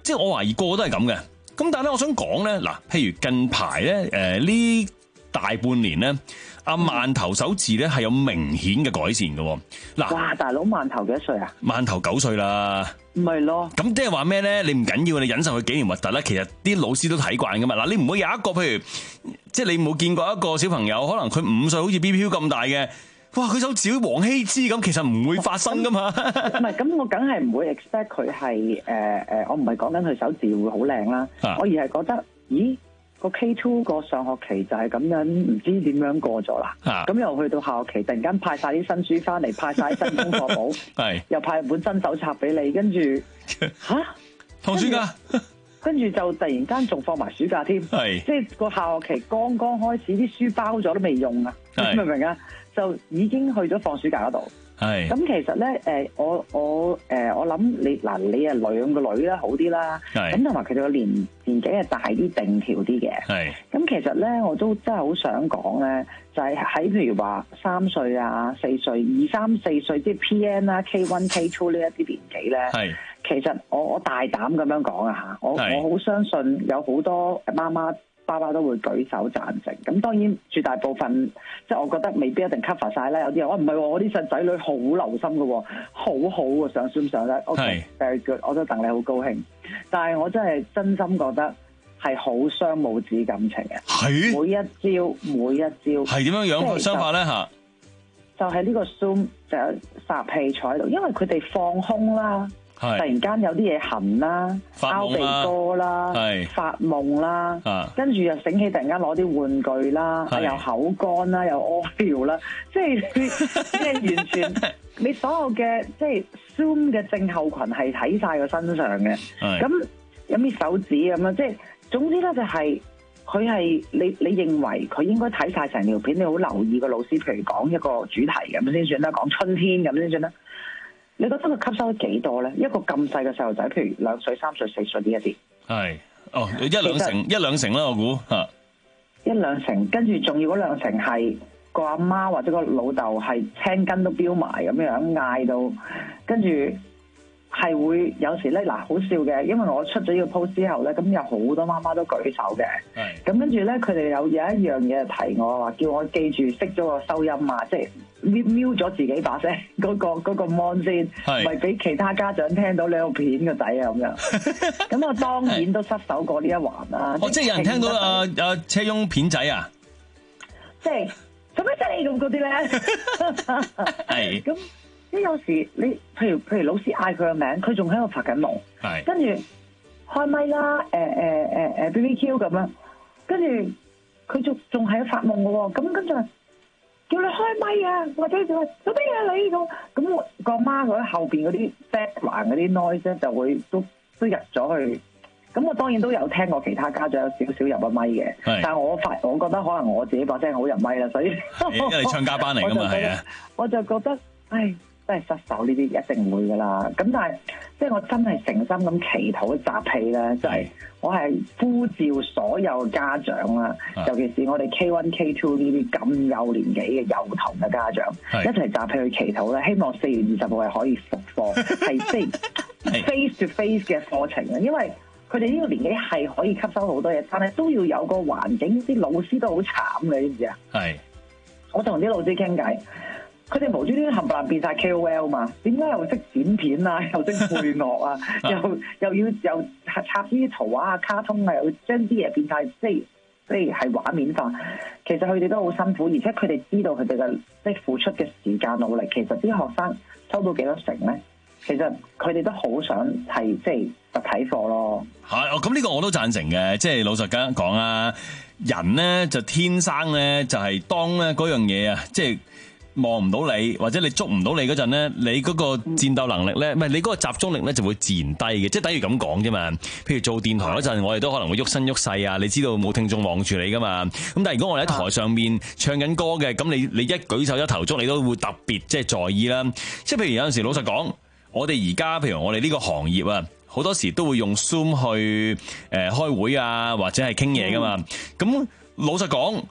即係我懷疑個個都係咁嘅。咁但係咧，我想講咧，嗱，譬如近排咧，誒呢大半年咧，阿饅頭手指咧係有明顯嘅改善嘅。嗱， 哇，大佬饅頭幾多歲啊？ 饅頭九歲啦。 唔係咯。 咁即係話咩咧？你唔緊要，你忍受佢幾年核突咧，其實啲老師都睇慣噶嘛。嗱，你唔會有一個譬如，即係你冇見過一個小朋友，可能佢五歲好似 B B Q 咁大嘅。哇！佢手指好似王羲之咁，其實唔會發生噶嘛。 唔係，咁我梗係唔會 expect 佢係誒誒，我唔係講緊佢手指會好靚啦，啊、我而係覺得，咦個 K 二個上學期就係咁樣，唔知點樣過咗啦。咁、啊、又去到下學期，突然間派晒啲新書翻嚟，派晒新功課簿，又派本新手冊俾你，跟住吓放暑假， 跟住就突然間仲放埋暑假添，即係個下學期剛剛開始，啲書包咗都未用啊，明唔明啊？就已經去咗放暑假嗰度。係咁，其實咧，誒，我我誒，我諗你嗱，你係兩個女啦，好啲啦。係咁，同埋佢哋個年年紀係大啲、定條啲嘅。係咁，其實咧，我都真係好想講咧，就係喺譬如話三歲啊、四歲、二三四歲，即係 P N 啦、K 一、K 二呢一啲年紀咧。係其實我我大膽咁樣講啊嚇，我我好相信有好多媽媽爸爸都會舉手贊成，咁當然絕大部分即係我覺得未必一定 cover 晒啦。有啲人我唔係喎，我啲細仔女好留心嘅喎，好好喎，上書上得 OK，誒佢我都戥你好高興。但係我真係真心覺得係好傷母子感情嘅，係每一招每一招係點樣樣相法咧嚇？就係呢個 Zoom 就有霎氣坐喺度，因為佢哋放空啦。突然間有啲嘢痕啦，拗鼻哥啦，發夢啦，跟住又醒起，突然間攞啲玩具啦，又口乾啦，又屙尿啦，即係即係完全你所有嘅即係 Zoom 嘅症候群係睇晒個身上嘅。咁有啲手指咁樣，即係總之咧就係佢係你你認為佢應該睇晒成條片，你好留意個老師，譬如講一個主題咁先算啦，講春天咁先算啦。你覺得佢吸收咗幾多咧？一個咁細嘅細路仔，譬如兩歲、三歲、四歲呢一啲，係哦一兩成一兩成啦，我估嚇一兩成，跟住仲要嗰兩成係個阿媽或者個老豆係青筋都飆埋咁樣嗌到，跟住係會有時咧嗱好笑嘅，因為我出咗呢個 post 之後咧，咁有好多媽媽都舉手嘅，係咁跟住咧佢哋有有一樣嘢提我話，叫我記住熄咗個收音啊，即係。瞄瞄咗自己把聲嗰個嗰個 mon 先，咪俾其他家長聽到你有片個仔啊咁樣。咁我當然都失手過呢一環啦。哦，即係有人聽到阿阿車翁片仔啊？即係做咩啫？咁嗰啲咧？係。咁即係有時你譬如譬如老師嗌佢個名，佢仲喺度發緊夢，係跟住開咪啦，誒誒誒誒 B B Q 咁樣，跟住佢仲仲喺度發夢嘅喎，咁跟住。叫你開咪啊，或者就話做咩啊你咁，咁我個媽佢喺後邊嗰啲 background 嗰啲 noise 咧就會都都入咗去，咁我當然都有聽過其他家長有少少入咗咪嘅，但係我發我覺得可能我自己把聲好入咪啦，所以因為你唱家班嚟噶嘛係啊，我就覺得唉真係失手呢啲一定會噶啦，咁但係即係我真係誠心咁祈禱集氣咧，就係、是、我係呼召所有家長啦，尤其是我哋 K 一 K 二呢啲咁有年紀嘅幼童嘅家長，一齊集氣去祈禱咧，希望四月二十號係可以復課，係即係 face to face 嘅課程啊，因為佢哋呢個年紀係可以吸收好多嘢，但係都要有個環境，啲老師都好慘嘅，知唔知啊？係，我同啲老師傾偈。佢哋無端端冚唪唥變晒 K O L 嘛？點解又識剪片啊？又識配樂啊？又又要又插啲圖畫啊、卡通啊，又將啲嘢變晒，即係即係係畫面化。其實佢哋都好辛苦，而且佢哋知道佢哋嘅即係付出嘅時間努力，其實啲學生收到幾多成咧？其實佢哋都好想係即係實體課咯。係哦，咁呢個我都贊成嘅。即係老實咁講啊，人咧就天生咧就係當咧嗰樣嘢啊，即係。望唔到你，或者你捉唔到你嗰陣咧，你嗰個戰鬥能力咧，唔係你嗰個集中力咧就會自然低嘅，即係等於咁講啫嘛。譬如做電台嗰陣，我哋都可能會喐身喐勢啊，你知道冇聽眾望住你噶嘛。咁但係如果我哋喺台上面唱緊歌嘅，咁你你一舉手一投足，你都會特別即係在意啦。即係譬如有陣時老實講，我哋而家譬如我哋呢個行業啊，好多時都會用 Zoom 去誒開會啊，或者係傾嘢噶嘛。咁老實講。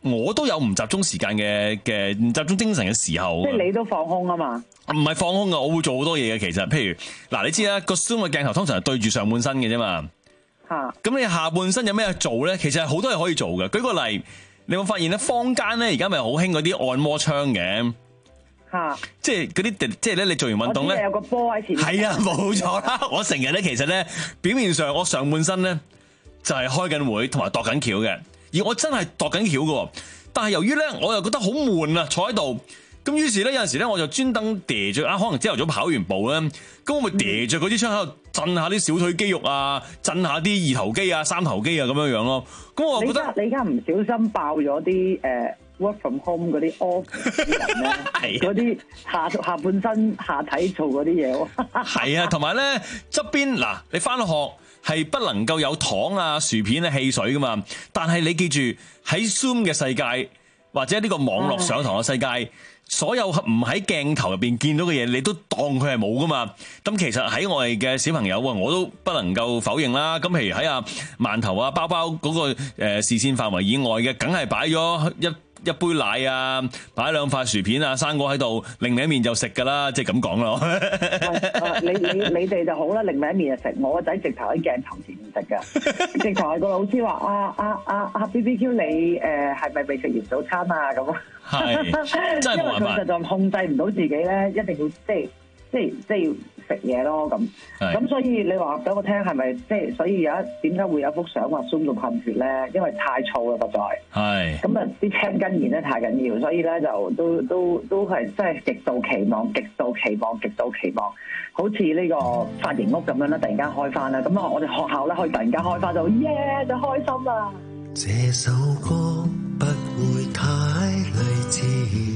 我都有唔集中時間嘅嘅唔集中精神嘅時候。 即係你都放空啊嘛？ 唔係放空啊，我會做好多嘢嘅。其實，譬如嗱，你知啦，個 Zoom 嘅鏡頭通常係對住上半身嘅啫嘛。 嚇！ 咁你下半身有咩做咧？其實係好多嘢可以做嘅。舉個例，你有冇發現咧？坊間咧而家咪好興嗰啲按摩槍嘅。 嚇！ 即係嗰啲，即係咧，你做完運動咧， 有個波喺前面。 係啊，冇錯啦。我成日咧，其實咧，表面上我上半身咧就係開緊會同埋度緊橋嘅，而我真係度緊橋嘅。但係由於咧，我又覺得好悶啊，坐喺度。咁於是咧，有陣時咧，我就專登疊著啊，可能朝頭早跑完步咧，咁我咪疊著嗰啲槍喺度震下啲小腿肌肉啊，震下啲二頭肌啊、三頭肌啊咁樣樣咯。咁我覺得你而家唔小心爆咗啲誒 work from home 嗰啲 office 啲人咧，嗰啲下下半身下體做嗰啲嘢喎。 係啊，同埋咧側邊嗱，你返學係不能夠有糖啊、薯片啊、汽水噶嘛，但係你記住喺 Zoom 嘅世界或者呢個網絡上堂嘅世界。所有唔喺鏡頭入邊見到嘅嘢，你都當佢係冇噶嘛？咁其實喺我哋嘅小朋友啊，我都不能夠否認啦。咁譬如喺啊饅頭啊包包嗰個誒視線範圍以外嘅，梗係擺咗一一杯奶啊，擺兩塊薯片啊，生果喺度，另一面就食噶啦，即係咁講咯。 你你你哋就好啦，另一面就食。我個仔直頭喺鏡頭前面食噶，直頭係個老師話啊啊啊啊 B B Q 你誒係咪未食完早餐啊咁啊？ 係真係冇辦法， 因為佢實在控制唔到自己咧，一定要即係即係即係要食嘢咯咁。咁所以你話俾我聽係咪即係？所以有一點解會有幅相話 Zoom 到噴血咧？因為太燥啦，實在。係。咁啊，啲青筋炎咧太緊要，所以咧就都都都係真係極度期望、極度期望、極度期望，好似呢個髮型屋咁樣啦，突然間開翻啦。咁啊，我哋學校咧可以突然間開翻就耶，就開心啦。 這首歌不會太勵志，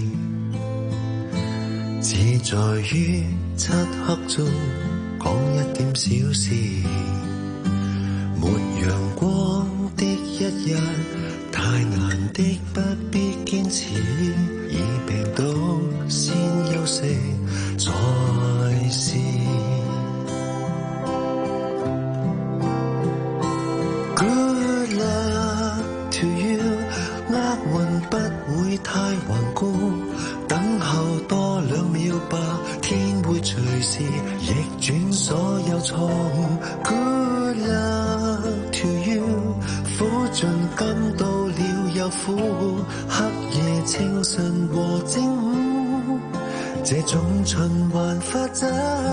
只在於漆黑中講一點小事。沒陽光的一日，太難的不必堅持，已病倒先休息再試。Good luck to you， 厄運不會太頑固，等候多兩秒吧，天會隨時逆轉所有錯誤。Good luck to you， 苦盡甘到了又苦，黑夜清晨和正午，這種循環法則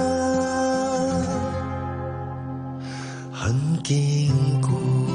很堅固。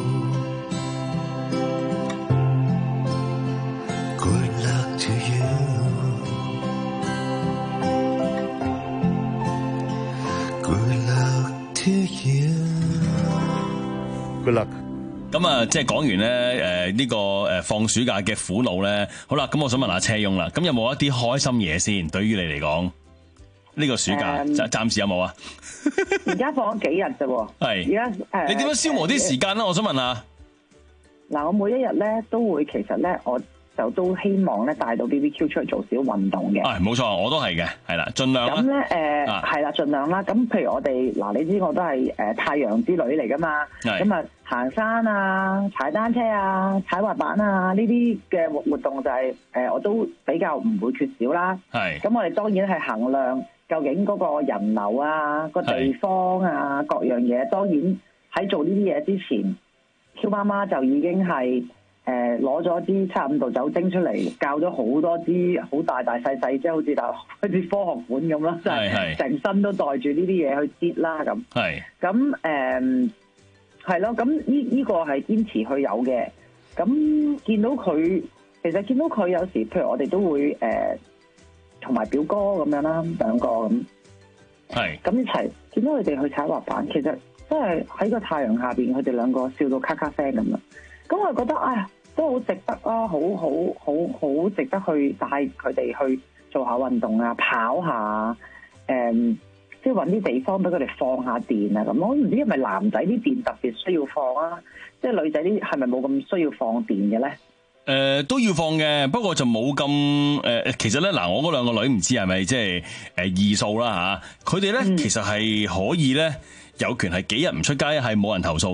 Good luck。咁啊，即係講完咧，誒呢個誒放暑假嘅苦惱咧，好啦，咁我想問下車翁啦，咁有冇一啲開心嘢先？對於你嚟講，呢個暑假暫暫時有冇啊？ 而家放咗幾日啫喎？係。而家誒， 你點樣消磨啲時間咧？我想問下。 嗱，我每一日咧都會，其實咧我就都希望咧帶到 B B Q 出去做少運動嘅。係，冇錯，我都係嘅，係啦，盡量啦。咁咧誒係啦，盡量啦。咁譬如我哋嗱，你知我都係誒太陽之女嚟噶嘛。係。咁啊，行山啊，踩單車啊，踩滑板啊，呢啲嘅活活動就係誒我都比較唔會缺少啦。係。咁我哋當然係衡量究竟嗰個人流啊、個地方啊、各樣嘢。當然喺做呢啲嘢之前，Q 媽媽就已經係。誒攞咗支七十五度酒精出嚟，教咗好多支好大大細細，即係好似大好似科學館咁啦，即係成身都袋住呢啲嘢去擠啦咁。係咁誒係咯，咁呢呢個係堅持去有嘅。咁見到佢，其實見到佢有時，譬如我哋都會誒同埋表哥咁樣啦，兩個咁。係咁一齊見到佢哋去踩滑板，其實真係喺個太陽下邊，佢哋兩個笑到咔咔聲咁啦。咁我覺得哎呀，都好值得啊，好好好好值得去帶佢哋去做下運動啊，跑下，誒、嗯，即係搵啲地方俾佢哋放下電啊咁。我唔知係咪男仔啲電特別需要放啊，即係女仔啲係咪冇咁需要放電嘅咧？誒、 呃，都要放嘅，不過就冇咁誒。其實咧，嗱，我嗰兩個女唔知係咪即係誒異數啦吓，佢哋咧其實係可以咧有權係幾日唔出街係冇人投訴嘅。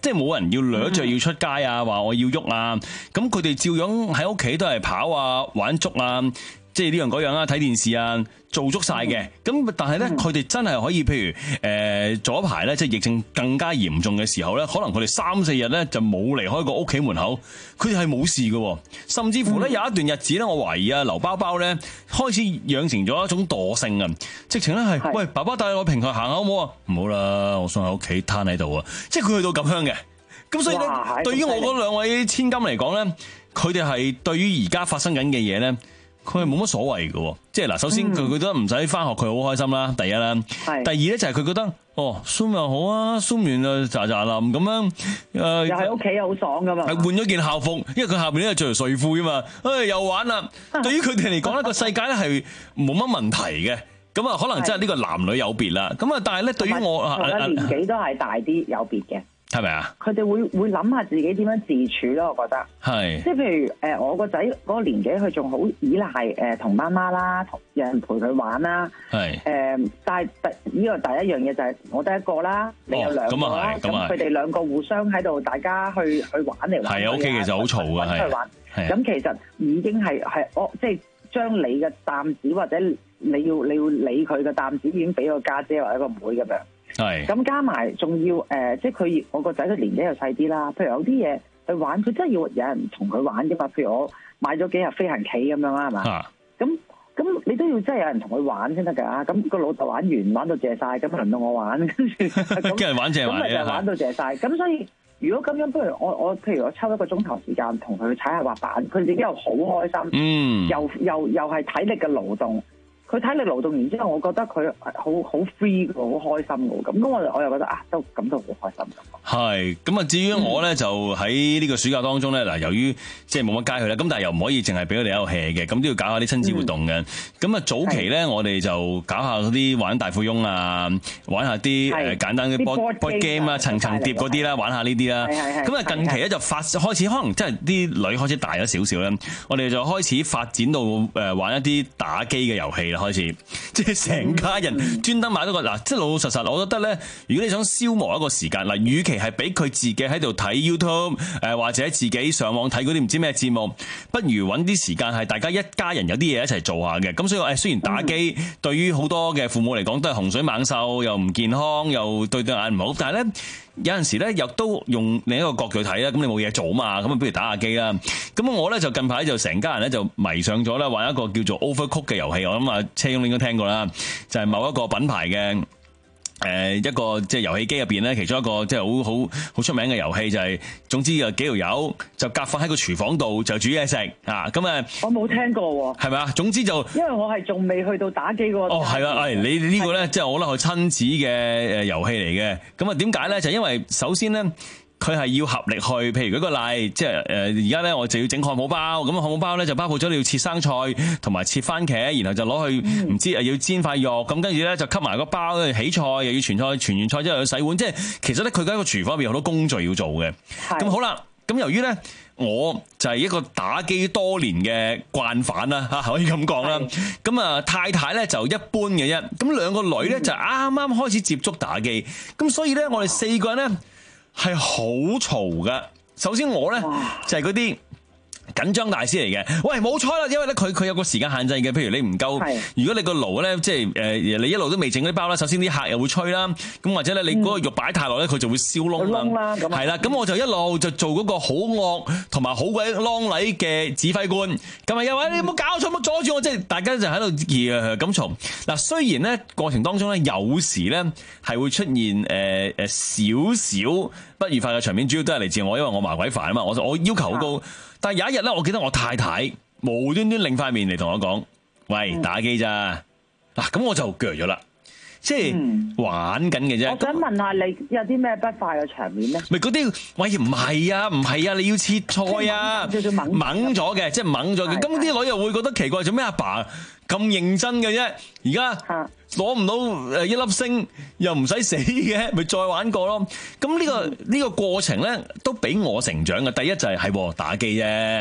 即係冇人要掠着要出街啊，話我要喐啊，咁佢哋照樣喺屋企都係跑啊、玩足啊，即係呢樣嗰樣啊、睇電視啊。做足晒嘅，咁但係咧，佢哋真係可以，譬如誒早一排咧，即係疫症更加嚴重嘅時候咧，可能佢哋三四日咧就冇離開過屋企門口，佢哋係冇事嘅，甚至乎咧有一段日子咧，我懷疑啊劉包包咧開始養成咗一種惰性啊，直情咧係喂爸爸帶我平台行好唔好啊？唔好啦，我想喺屋企攤喺度啊，即係佢去到咁樣嘅，咁所以咧，對於我嗰兩位千金嚟講咧，佢哋係對於而家發生緊嘅嘢咧。佢係冇乜所謂嘅，即係嗱，首先佢覺得唔使翻學，佢好開心啦。第一啦，第二咧就係佢覺得，哦，Zoom 又好啊，Zoom 完啊，喳喳冧咁樣，誒， 又喺屋企又好爽噶嘛。 係換咗件校服，因為佢下邊咧着條睡褲啊嘛，誒，又玩啦。對於佢哋嚟講咧，個世界咧係冇乜問題嘅。咁啊，可能真係呢個男女有別啦。咁啊，但係咧，對於我啊， 年紀都係大啲有別嘅。 係咪啊？ 佢哋會會諗下自己點樣自處咯，我覺得。係。即係譬如誒、呃，我個仔嗰個年紀，佢仲好依賴誒同媽媽啦，同有人陪佢玩啦。係。誒、呃，但係第呢個第一樣嘢就係我得一個啦，你有兩個啦，咁佢哋兩個互相喺度，大家去去玩嚟玩去。係啊，屋企其實好嘈㗎，係。去玩。咁其實已經係係我即係將你嘅擔子或者你要你要理佢嘅擔子，已經俾個家姐或者一個妹咁樣。係，咁加埋仲要誒、呃，即係佢我個仔嘅年紀又細啲啦。譬如有啲嘢去玩，佢真係要有人同佢玩啫嘛。譬如我買咗幾日飛行棋咁樣啦，係嘛？咁咁、啊、你都要真係有人同佢玩先得㗎。咁個老豆玩完玩到謝晒，咁輪到我玩，跟住咁人玩謝埋，咁咪就玩到謝晒。咁所以如果咁樣，不如我我譬如我抽一個鐘頭時間同佢踩下滑板，佢自己又好開心，嗯，又又又係體力嘅勞動。佢體力勞動完之後，我覺得佢好好 free 嘅，好開心嘅。咁咁我我又覺得啊，都感到好開心咁。係咁啊！至於我咧，就喺呢個暑假當中咧，嗱，由於即係冇乜街去啦，咁但係又唔可以淨係俾佢哋喺度 hea 嘅，咁都要搞下啲親子活動嘅。咁啊，早期咧，我哋就搞下嗰啲玩大富翁啊，玩下啲誒簡單嘅 board board game 啊，層層疊嗰啲啦，玩下呢啲啦。咁啊，近期咧就發開始，可能即係啲女開始大咗少少咧，我哋就開始發展到誒玩一啲打機嘅遊戲啦。開始，即係成家人專登買到個嗱，即係老老實實，我覺得咧，如果你想消磨一個時間，嗱，與其係俾佢自己喺度睇 YouTube，誒或者自己上網睇嗰啲唔知咩節目，不如揾啲時間係大家一家人有啲嘢一齊做下嘅。咁所以誒，雖然打機對於好多嘅父母嚟講都係洪水猛獸，又唔健康，又對對眼唔好，但係咧。有陣時咧，又都用另一個角度睇啦。咁你冇嘢做嘛，咁啊不如打下機啦。咁我咧就近排就成家人咧就迷上咗啦，玩一個叫做 Overcooked 嘅遊戲。我諗啊，車公應該聽過啦，就係、是、某一個品牌嘅。誒一個即係遊戲機入邊咧，其中一個即係好好好出名嘅遊戲就係、是，總之有幾條友就夾瞓喺個廚房度就煮嘢食啊！咁啊，我冇聽過喎，係咪啊？總之就因為我係仲未去到打機嗰個。哦，係啦，誒、哎、你呢個咧，即係我覺得係親子嘅誒遊戲嚟嘅。咁啊點解咧？就因為首先咧。佢係要合力去，譬如舉個例，即係誒而家咧，我就要整漢堡包，咁漢堡包咧就包括咗你要切生菜同埋切番茄，然後就攞去唔、嗯、知誒要煎塊肉，咁跟住咧就吸埋個包，起菜又要傳菜，傳完菜之後要洗碗，即係其實咧佢喺個廚房入邊好多工序要做嘅。咁好啦，咁由於咧我就係一個打機多年嘅慣犯啦，嚇可以咁講啦。咁啊太太咧就一般嘅啫，咁兩個女咧就啱啱開始接觸打機，咁所以咧我哋四個人咧。係好嘈噶。首先我咧就係嗰啲緊張大師嚟嘅。喂，冇錯啦，因為咧佢佢有個時間限制嘅。譬如你唔夠，如果你個爐咧即係誒你一路都未整嗰啲包啦，首先啲客又會吹啦，咁或者咧你嗰個肉擺太耐咧，佢就會燒燶啦。係啦，咁我就一路就做嗰個好惡同埋好鬼啷禮嘅指揮官。咁啊，又話你冇搞錯，冇阻住我，即係大家就喺度誒咁嘈。嗱，雖然咧過程當中咧有時咧係會出現誒誒少少不愉快嘅場面，主要都係嚟自我，因為我麻鬼煩啊嘛，我我要求好高。啊、但係有一日咧，我記得我太太無端端擰塊面嚟同我講：喂，打機咋？嗱、嗯，咁我就鋸咗啦，即係玩緊嘅啫。我想問下你有啲咩不快嘅場面咧？咪嗰啲，喂，唔係啊，唔係啊，你要切菜啊，掹咗嘅，即係掹咗嘅。咁啲女又會覺得奇怪，做咩阿爸咁認真嘅啫？而家攞唔到誒一粒星，又唔使死嘅，咪再玩過咯。咁呢、呢個呢、呢個過程咧，都俾我成長嘅。第一就係、係、係打機啫。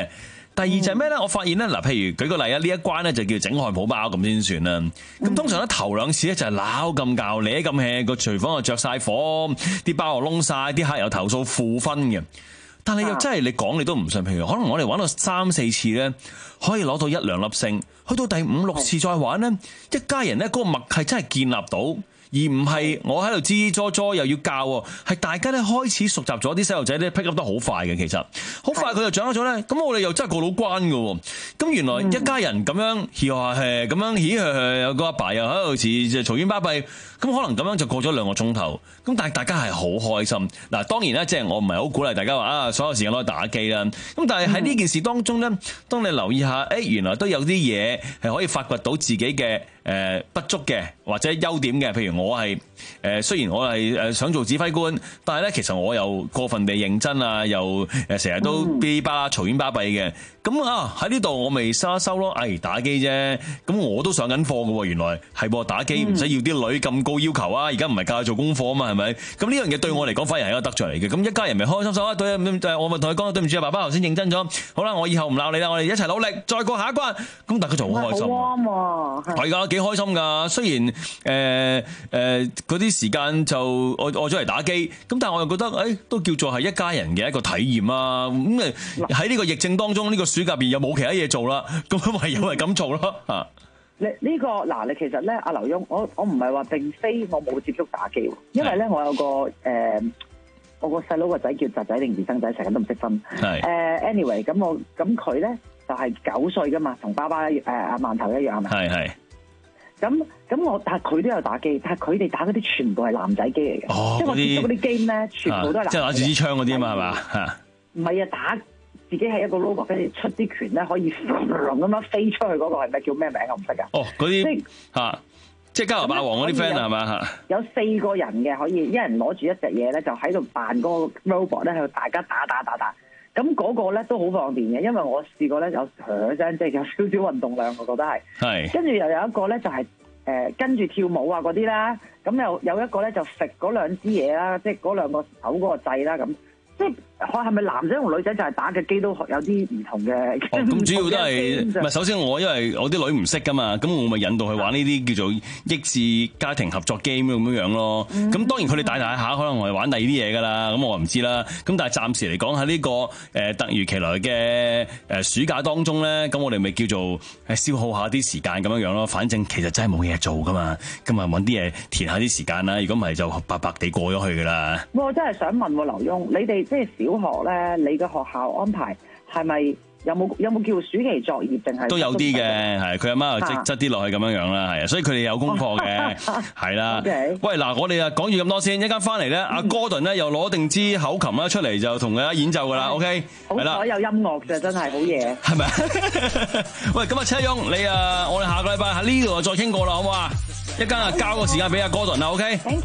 第二就係咩咧？我發現咧，嗱，譬如舉個例啊，呢一關咧就叫整漢堡包咁先算啦。咁通常咧頭兩次咧就係鬧咁教，你咁 hea，個廚房又着晒火，啲包又燶晒，啲客又投訴負分嘅。但係又真係你講你都唔信，譬如可能我哋玩到三四次咧，可以攞到一兩粒星，去到第五六次再玩咧，一家人咧嗰個默契真係建立到。而唔係我喺度吱吱喳喳又要教喎，係大家咧開始熟習咗，啲細路仔咧 pick up 得好快嘅，其實好快佢就掌握咗咧。咁我哋又真係過到關嘅喎。咁原來一家人咁樣嘻下咁樣嘻下有個阿爸又喺度似嘈喧巴閉，咁可能咁樣就過咗兩個鐘頭。咁但係大家係好開心。嗱，當然啦，即係我唔係好鼓勵大家話啊，所有時間攞去打機啦。咁但係喺呢件事當中咧，當你留意下，誒原來都有啲嘢係可以發掘到自己嘅誒不足嘅或者優點嘅，譬如我係誒雖然我係誒想做指揮官，但係咧其實我又過分地認真啊，又誒成日都嗶哩吧啦嘈喧巴閉嘅。咁啊喺呢度我咪收一收咯，誒打機啫。咁我都上緊課嘅喎，原來係噃打機唔使要啲女咁高要求啊！而家唔係教佢做功課啊嘛，係咪？咁呢樣嘢對我嚟講反而係一個得著嚟嘅。咁一家人咪開開心心啊！對，我咪同佢講對唔住啊，爸爸頭先認真咗。好啦，我以後唔鬧你啦，我哋一齊努力再過下一關。咁大家就好開心。好啱喎，係㗎，幾開心㗎。雖然誒誒嗰啲時間就我我咗嚟打機，咁但係我又覺得誒、哎、都叫做係一家人嘅一個體驗啊！咁誒喺呢個疫症當中，呢、呢個暑假入邊又冇其他嘢做啦，咁唯有係咁做咯嚇。 你呢、呢個嗱，你其實咧，阿劉墉，我我唔係話並非我冇接觸打機喎，因為咧我有個誒、呃，我個細佬個仔叫侄仔定二生仔，成日都唔識分。係誒、呃、anyway，咁我咁佢咧就係、是、九歲噶嘛，同爸爸誒阿饅頭一樣係咪？係係。咁咁我但係佢都有打機，但係佢哋打嗰啲全部係男仔機嚟嘅，哦、即係我接觸嗰啲 game 咧，全部都係男仔。即係攞住支槍嗰啲啊嘛，係嘛嚇？唔係啊，打自己係一個 robot，跟住出啲拳咧，可以咁樣飛出去嗰、嗰個係咪叫咩名我唔識㗎。哦，嗰啲嚇，即係加勒霸王嗰啲 friend 係嘛嚇？有四個人嘅可以，一人攞住一隻嘢咧，就喺度扮嗰個 robot 咧，喺度大家打打打打。咁嗰個咧都好方便嘅，因為我試過咧有響聲，即係有少少運動量，我覺得係。係。跟住又有一個咧就係、是、誒、呃、跟住跳舞啊嗰啲啦，咁又有一個咧就揈嗰兩支嘢啦，即係嗰兩個手嗰個掣啦咁。即係係咪男仔同女仔就係打嘅機都有啲唔同嘅？哦，咁主要都係唔係？首先我因為我啲女唔識噶嘛，咁我咪引導佢玩呢啲叫做益智家庭合作 game 咁樣樣咯。咁、嗯、當然佢哋大大下可能我係玩第二啲嘢噶啦，咁我唔知啦。咁但係暫時嚟講喺呢個誒、呃、突如其來嘅誒暑假當中咧，咁我哋咪叫做係消耗下啲時間咁樣樣咯。反正其實真係冇嘢做噶嘛，咁咪揾啲嘢填下啲時間啦。如果唔係就白白地過咗去噶啦。我真係想問劉墉，你哋即係小學咧，你嘅學校安排係咪有冇有冇叫暑期作業定係都有啲嘅？係佢阿媽又擠擠啲落去咁樣樣啦，係啊，所以佢哋有功課嘅，係啦。Okay. 喂，嗱，我哋啊講住咁多先，一間翻嚟咧，阿、嗯、Gordon 咧又攞定支口琴啦出嚟，就同大家演奏噶啦。OK， 係啦，好彩有音樂嘅，真係好嘢，係咪？喂，咁啊，車翁，你啊，我哋下個禮拜喺呢度再傾過啦，好唔好啊？一間啊，交個時間俾阿 Gordon 啦 ，OK。Thank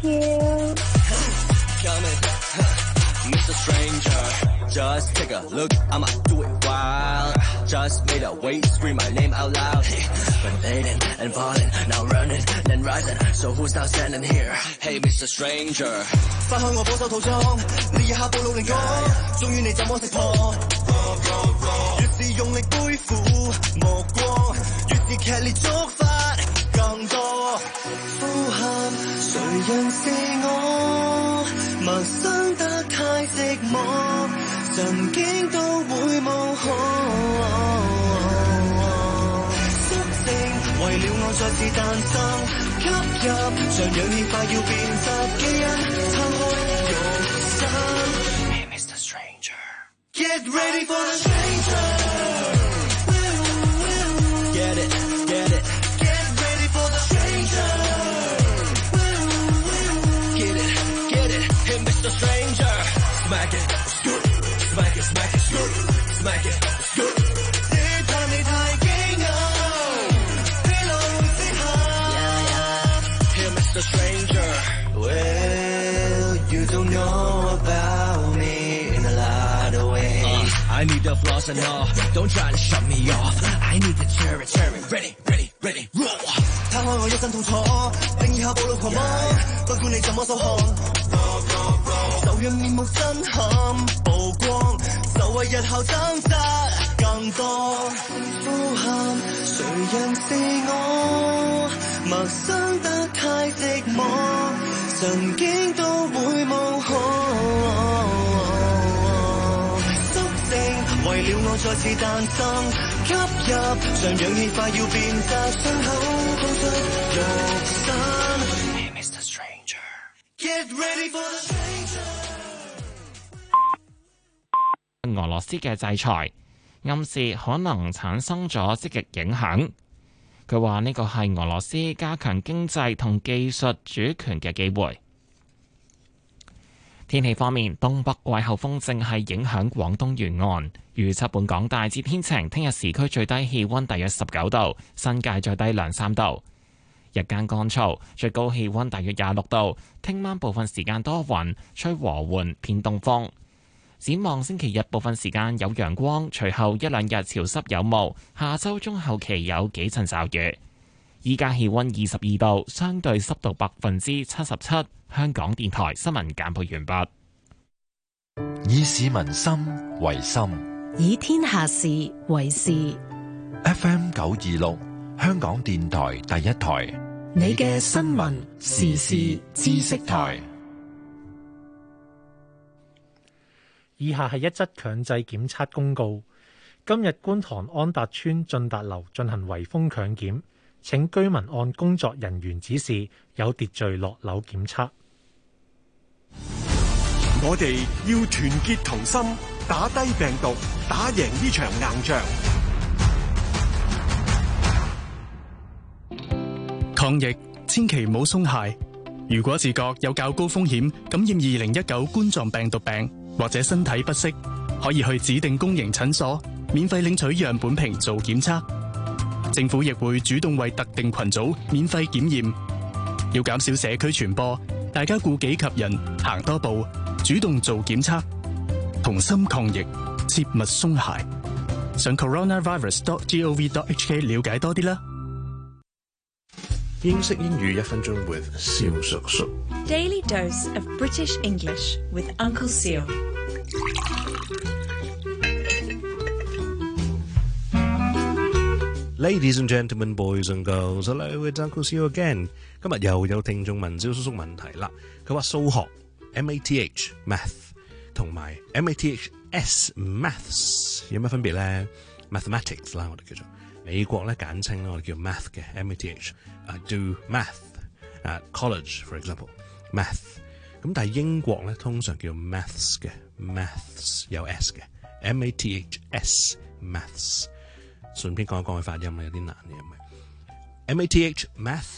you。Mister Stranger, just take a look, I'ma do it wild. Just made a wave, scream my name out loud. Been fading and falling, now running, then rising. So who's now standing here? Hey, Mister Stranger. 翻開我保守套裝，你一下暴露靈光，終於你怎麼識破？越是用力背負目光，越是劇烈觸發更多。呼喊，誰人是我？陌生得太寂寞，曾經都會無可肅靜，為了我再次誕生，吸入像氧氣快要變質基因，撐開肉身。Hey, Mister Stranger, get ready for the stranger. Get it, get it, get ready for the stranger. Get it, get it, hey, Mister Stranger. Smack it, it's good. Smack it, smack it, it's good. Smack it, it's good. 這time你太驚訝，披露之下。Hey, Mister Stranger. Well, you don't know about me in a lot of ways. Uh, I need the floss and all. Don't try to shut me off. I need the cherry, cherry. Ready, ready, ready, roll. 攤開我一身痛楚，定以下暴露狂魔，不管你怎麼受寒。仇人面目震撼，曝光，就為日後掙扎更更多。呼喊，誰人是我？陌生得太寂寞，曾經都會無可。宿命為了我再次誕生，吸入像氧氣快要變質，傷口鋪出肉身。Hey, Mister Stranger，Get ready for the stranger。 俄羅斯嘅制裁暗示可能產生咗積極影響。佢話呢個係俄羅斯加強經濟同技術主權嘅機會。天氣方面，東北季候風正係影響廣東沿岸，預測本港大致天晴，聽日市區最低氣溫大約十九度，新界最低兩三度。日間乾燥，最高氣溫大約廿六度。聽晚部分時間多雲，吹和緩偏東風。展望星期日部分時間有陽光，隨後一兩日潮濕有霧，下周中後期有幾陣驟雨。依家氣溫二十二度，相對濕度百分之七十七。香港電台新聞簡報完畢。 以市民心為心， 以天下事為事。 F M 九二六，香港電台第一台， 你嘅新聞時事知識台。 以下係一則強制檢測公告。今日觀塘安達邨進達樓進行圍封強檢，請居民按工作人員指示有秩序落樓檢測。 我哋要團結同心，打低病毒，打贏呢場硬仗。 抗疫千祈唔好鬆懈。如果自覺有較高風險感染二零一九冠狀病毒病，或者身體不適，可以去指定公營診所免費領取樣本瓶做檢測。政府亦會主動為特定群組免費檢驗。要減少社區傳播，大家顧己及人，行多步，主動做檢測，同心抗疫，切勿鬆懈。上 coronavirus dot gov dot hk 了解多啲啦。 英式英語一分鐘 with 蕭叔叔。 Daily dose of British English with Uncle Seal. Ladies and gentlemen, boys and girls, hello, it's Uncle Seal again. 今日又有聽眾問蕭叔叔問題啦。佢話數學 M A T H math 同埋 M A T H S maths 有咩分別咧 ？Mathematics 啦，我哋叫做美國咧簡稱咧，我哋叫 math 嘅 M A T H。I do math at college, for example, math。咁但係英國咧通常叫 maths 嘅 maths 有 s 嘅 M A T H S maths。順便講一講佢發音啦，有啲難嘅係咪 ？M A T H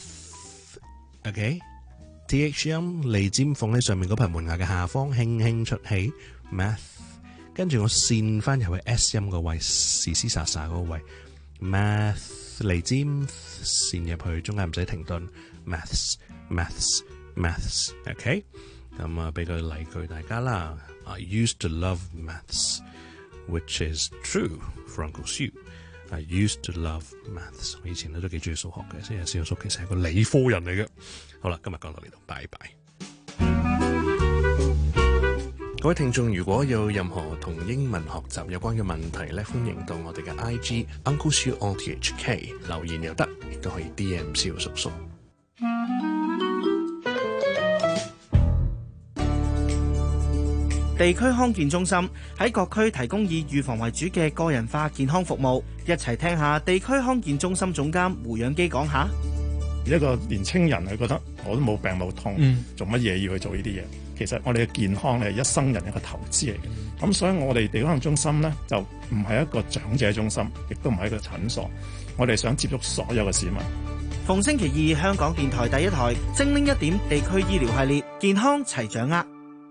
math，OK？T H 音脷尖放喺上面嗰排門牙嘅下方，輕輕出氣 math。跟住我線翻入去 S 音個位，嘶嘶沙沙嗰個位 math。脷尖線入去，中間唔使停頓 maths maths maths OK。咁啊俾個例句大家啦。I used to love maths, which is true for Uncle Sue. I used to love maths。我以前咧都幾中意數學嘅，所以蕭叔其實係個理科人嚟嘅。好啦，今日講到呢度，拜拜。各位聽眾，如果有任何同英文學習有關嘅問題咧，歡迎到我哋嘅 I G Uncle Sue O T H K 留言又得，亦都可以 D M 蕭叔叔。 地區康健中心喺各區提供以預防為主嘅個人化健康服務，一齊聽下地區康健中心總監胡養基講下。 一個年青人佢覺得我都冇病冇痛，嗯、做乜嘢要去做呢啲嘢？其實我哋嘅健康係一生人一個投資嚟嘅。咁所以我哋地區康健中心呢，就唔係一個長者中心，亦都唔係一個診所。我哋想接觸所有嘅市民。 逢星期二，香港電台第一台精靈一點地區醫療系列，健康齊掌握。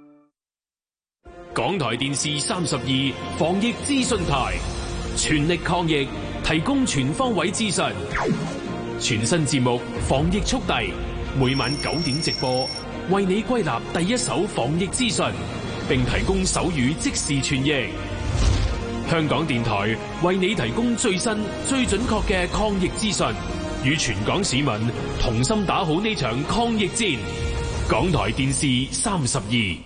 港台電視三十二防疫資訊台，全力抗疫，提供全方位資訊。全新節目防疫速遞，每晚九點直播，為你歸納第一手防疫資訊，並提供手語即時傳譯。香港電台為你提供最新、最準確嘅抗疫資訊，與全港市民同心打好呢場抗疫戰。港台電視三十二。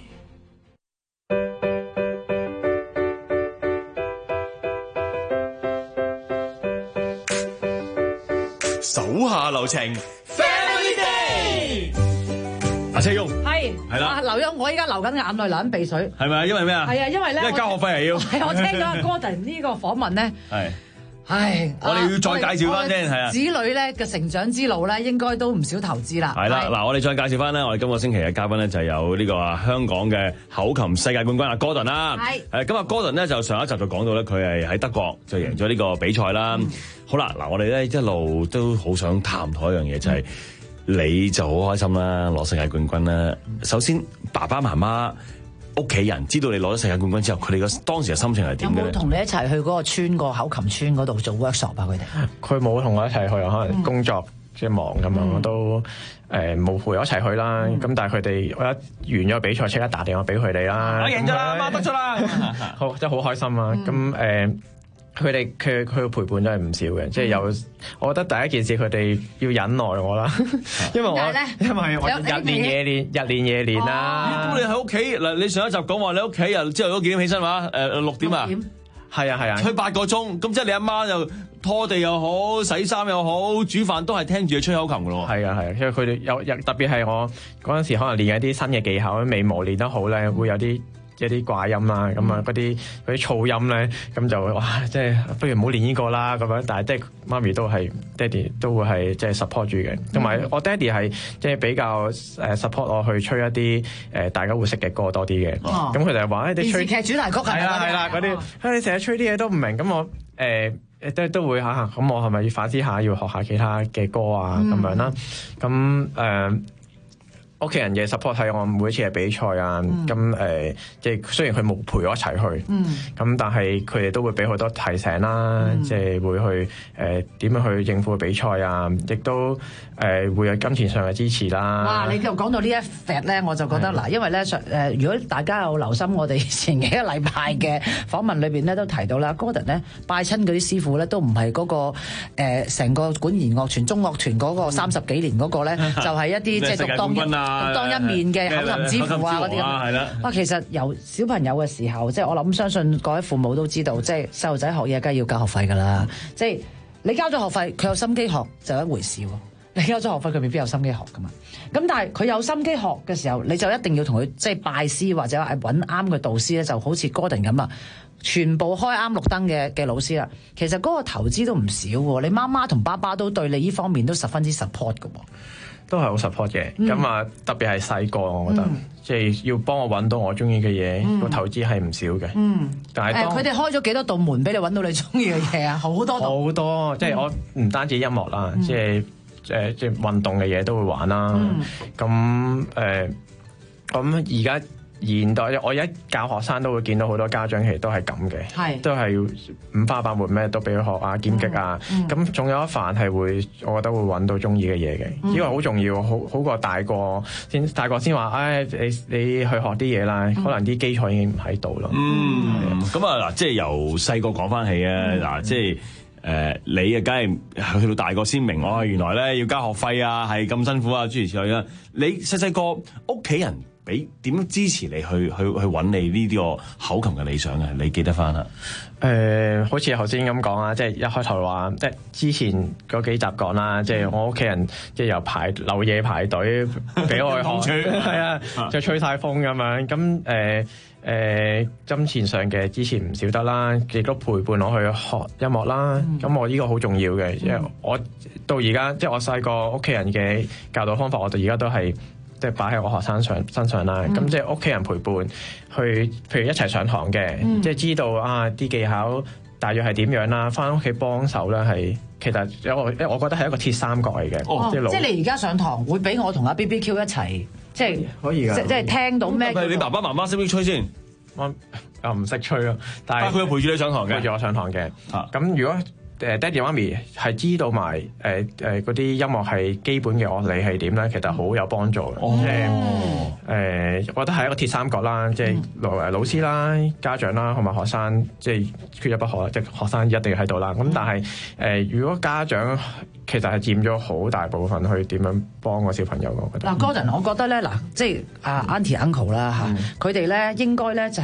手下留情 ，Family Day。 阿車翁係係啦， 啊劉墉，我依家流緊眼淚，流緊鼻水。 係咪啊？因為咩啊？ 係啊，因為咧， 因為交學費係要。 係我聽咗阿 Gordon 呢個訪問咧。 係。 唉， 我哋要再介紹翻先，係啊。 子女咧嘅成長之路咧，應該都唔少投資啦。 係啦，嗱，我哋再介紹翻咧，我哋今個星期嘅嘉賓咧就有呢個啊香港嘅口琴世界冠軍阿 Gordon 啦。係。誒，咁啊 Gordon 咧就上一集就講到咧，佢係喺德國就贏咗呢個比賽啦。嗯、好啦，嗱，我哋咧一路都好想探討一樣嘢，就係、是、你就好開心啦，攞世界冠軍啦。首先，爸爸媽媽。屋企人知道你攞咗世界冠軍之後，佢哋嘅當時嘅心情係點嘅咧？ 有冇同你一齊去嗰個村個口琴村嗰度做 workshop 啊？佢哋佢冇同我一齊去，可能工作即係忙咁樣，我都誒冇陪我一齊去啦。咁但係佢哋我一完咗比賽，即刻打電話俾佢哋啦。 我贏咗啦，媽得咗啦！ 好，真係好開心啊！咁誒。佢哋佢佢嘅陪伴真係唔少嘅，即係有，我覺得第一件事佢哋要忍耐我啦，因為我因為我日練夜練，日練夜練啦。 咁你喺屋企嗱，你上一集講話你屋企又朝頭早幾點起身話？誒六點啊？ 係啊係啊， 吹八個鐘，咁即係你阿媽又拖地又好，洗衫又好，煮飯都係聽住你吹口琴㗎咯。 係啊係啊，因為佢哋有特別係我嗰陣時可能練一啲新嘅技巧，未磨練得好咧，會有啲。一啲掛音啦，咁啊嗰啲嗰啲噪音咧，咁就哇，即係不如唔好練呢個啦咁樣。但係即係媽咪都係，爹哋都會係即係 support 住嘅。同埋我爹哋係即係比較誒 support 我去吹一啲誒大家會識嘅歌多啲嘅。咁佢哋話誒你吹電視劇主題曲係啦係啦嗰啲，啊你成日吹啲嘢都唔明，咁我誒誒都都會嚇，咁我係咪要反思下，要學下其他嘅歌啊咁樣啦？咁誒。屋企人嘅 support 係我每一次嘅比賽啊，咁誒即係雖然佢冇陪我一齊去，咁、嗯、但係佢哋都會俾好多提醒啦，即係、嗯、會去誒點、呃、樣去應付比賽啊，亦都誒、呃、會有金錢上嘅支持啦。 哇！你又講到呢一 fact 咧，我就覺得嗱，因為咧上誒，如果大家有留心我哋前幾個禮拜嘅訪問裏邊咧，都提到啦，Gordon 咧拜親嗰啲師傅咧，都唔係嗰個成、呃、個管弦樂團中樂團嗰個三十幾年嗰個咧，嗯、就係一啲即係獨當獨當一面嘅口琴之父啊嗰啲咁。哇，其實由小朋友嘅時候，即係我諗相信各位父母都知道，即係細路仔學嘢梗係要交學費㗎啦。即係你交咗學費，佢有心機學就一回事喎。你交咗學費，佢未必有心機學㗎嘛。咁但係佢有心機學嘅時候，你就一定要同佢即係拜師或者揾啱嘅導師咧，就好似 Gordon 咁啊，全部開啱綠燈嘅嘅老師啦。其實嗰個投資都唔少喎。你媽媽同爸爸都對你呢方面都十分之 support 㗎喎。 都係好 support 嘅，咁啊、嗯、特別係細個，我覺得即係、嗯、要幫我揾到我中意嘅嘢，個、嗯、投資係唔少嘅。嗯，但係誒，佢哋開咗幾多道門俾你揾到你中意嘅嘢啊？好多好多，即係我唔單止音樂啦，即係誒即係運動嘅嘢都會玩啦。咁誒咁而家。現代我而家教學生都會見到好多家長其實都係咁嘅，都係五花八門咩都俾佢學啊，劍擊啊，咁仲、嗯、有一範係會，我覺得會揾到中意嘅嘢嘅，呢個好重要，好好過大個先大個先話，唉、哎，你你去學啲嘢啦，嗯、可能啲基礎已經唔喺度咯。 嗯，咁啊嗱，即係由細個講翻起啊，嗱、嗯，即係誒你啊，梗係去到大個先明，我、哦、原來咧要交學費啊，係咁辛苦啊，諸如此類啦。你細細個屋企人俾點樣支持你去去去揾你呢啲個口琴嘅理想嘅？你記得翻啦？ 誒、呃，好似頭先咁講啊，即係一開頭話，即係之前嗰幾集講啦，即係我屋企人即係由排漏夜排隊俾我去學，係啊，就吹晒風咁樣。咁誒誒，金錢上嘅支持唔少得啦，亦都陪伴我去學音樂啦。咁、嗯、我呢個好重要嘅，因為我到而家即係我細個屋企人嘅教導方法，我到而家都係。即係擺喺我學生上身上啦，咁、嗯、即係屋企人陪伴去，譬如一齊上堂嘅，嗯、即係知道啊啲技巧大約係點樣啦，翻屋企幫手咧係其實我我覺得係一個鐵三角嚟嘅。 哦，即係你而家上堂會俾我同阿 B B Q 一齊，即係可以㗎， 即係聽到咩？ 你爸爸媽媽識唔識吹先？ 我又唔識吹咯，但係佢陪住你上堂嘅， 陪住我上堂嘅。咁、啊、如果誒爹哋媽咪係知道埋誒誒嗰啲音樂係基本嘅樂理係點咧，其實好有幫助嘅。即係誒，我覺得係一個鐵三角啦，即係誒老師啦、家長啦同埋學生，即係缺一不可。即係學生一定要喺度啦。咁但係誒、呃，如果家長其實係佔咗好大部分去點樣幫個小朋友，我覺得。 嗱 Gordon，我覺得咧嗱，即係阿 Auntie Uncle 啦嚇，佢哋咧應該咧就係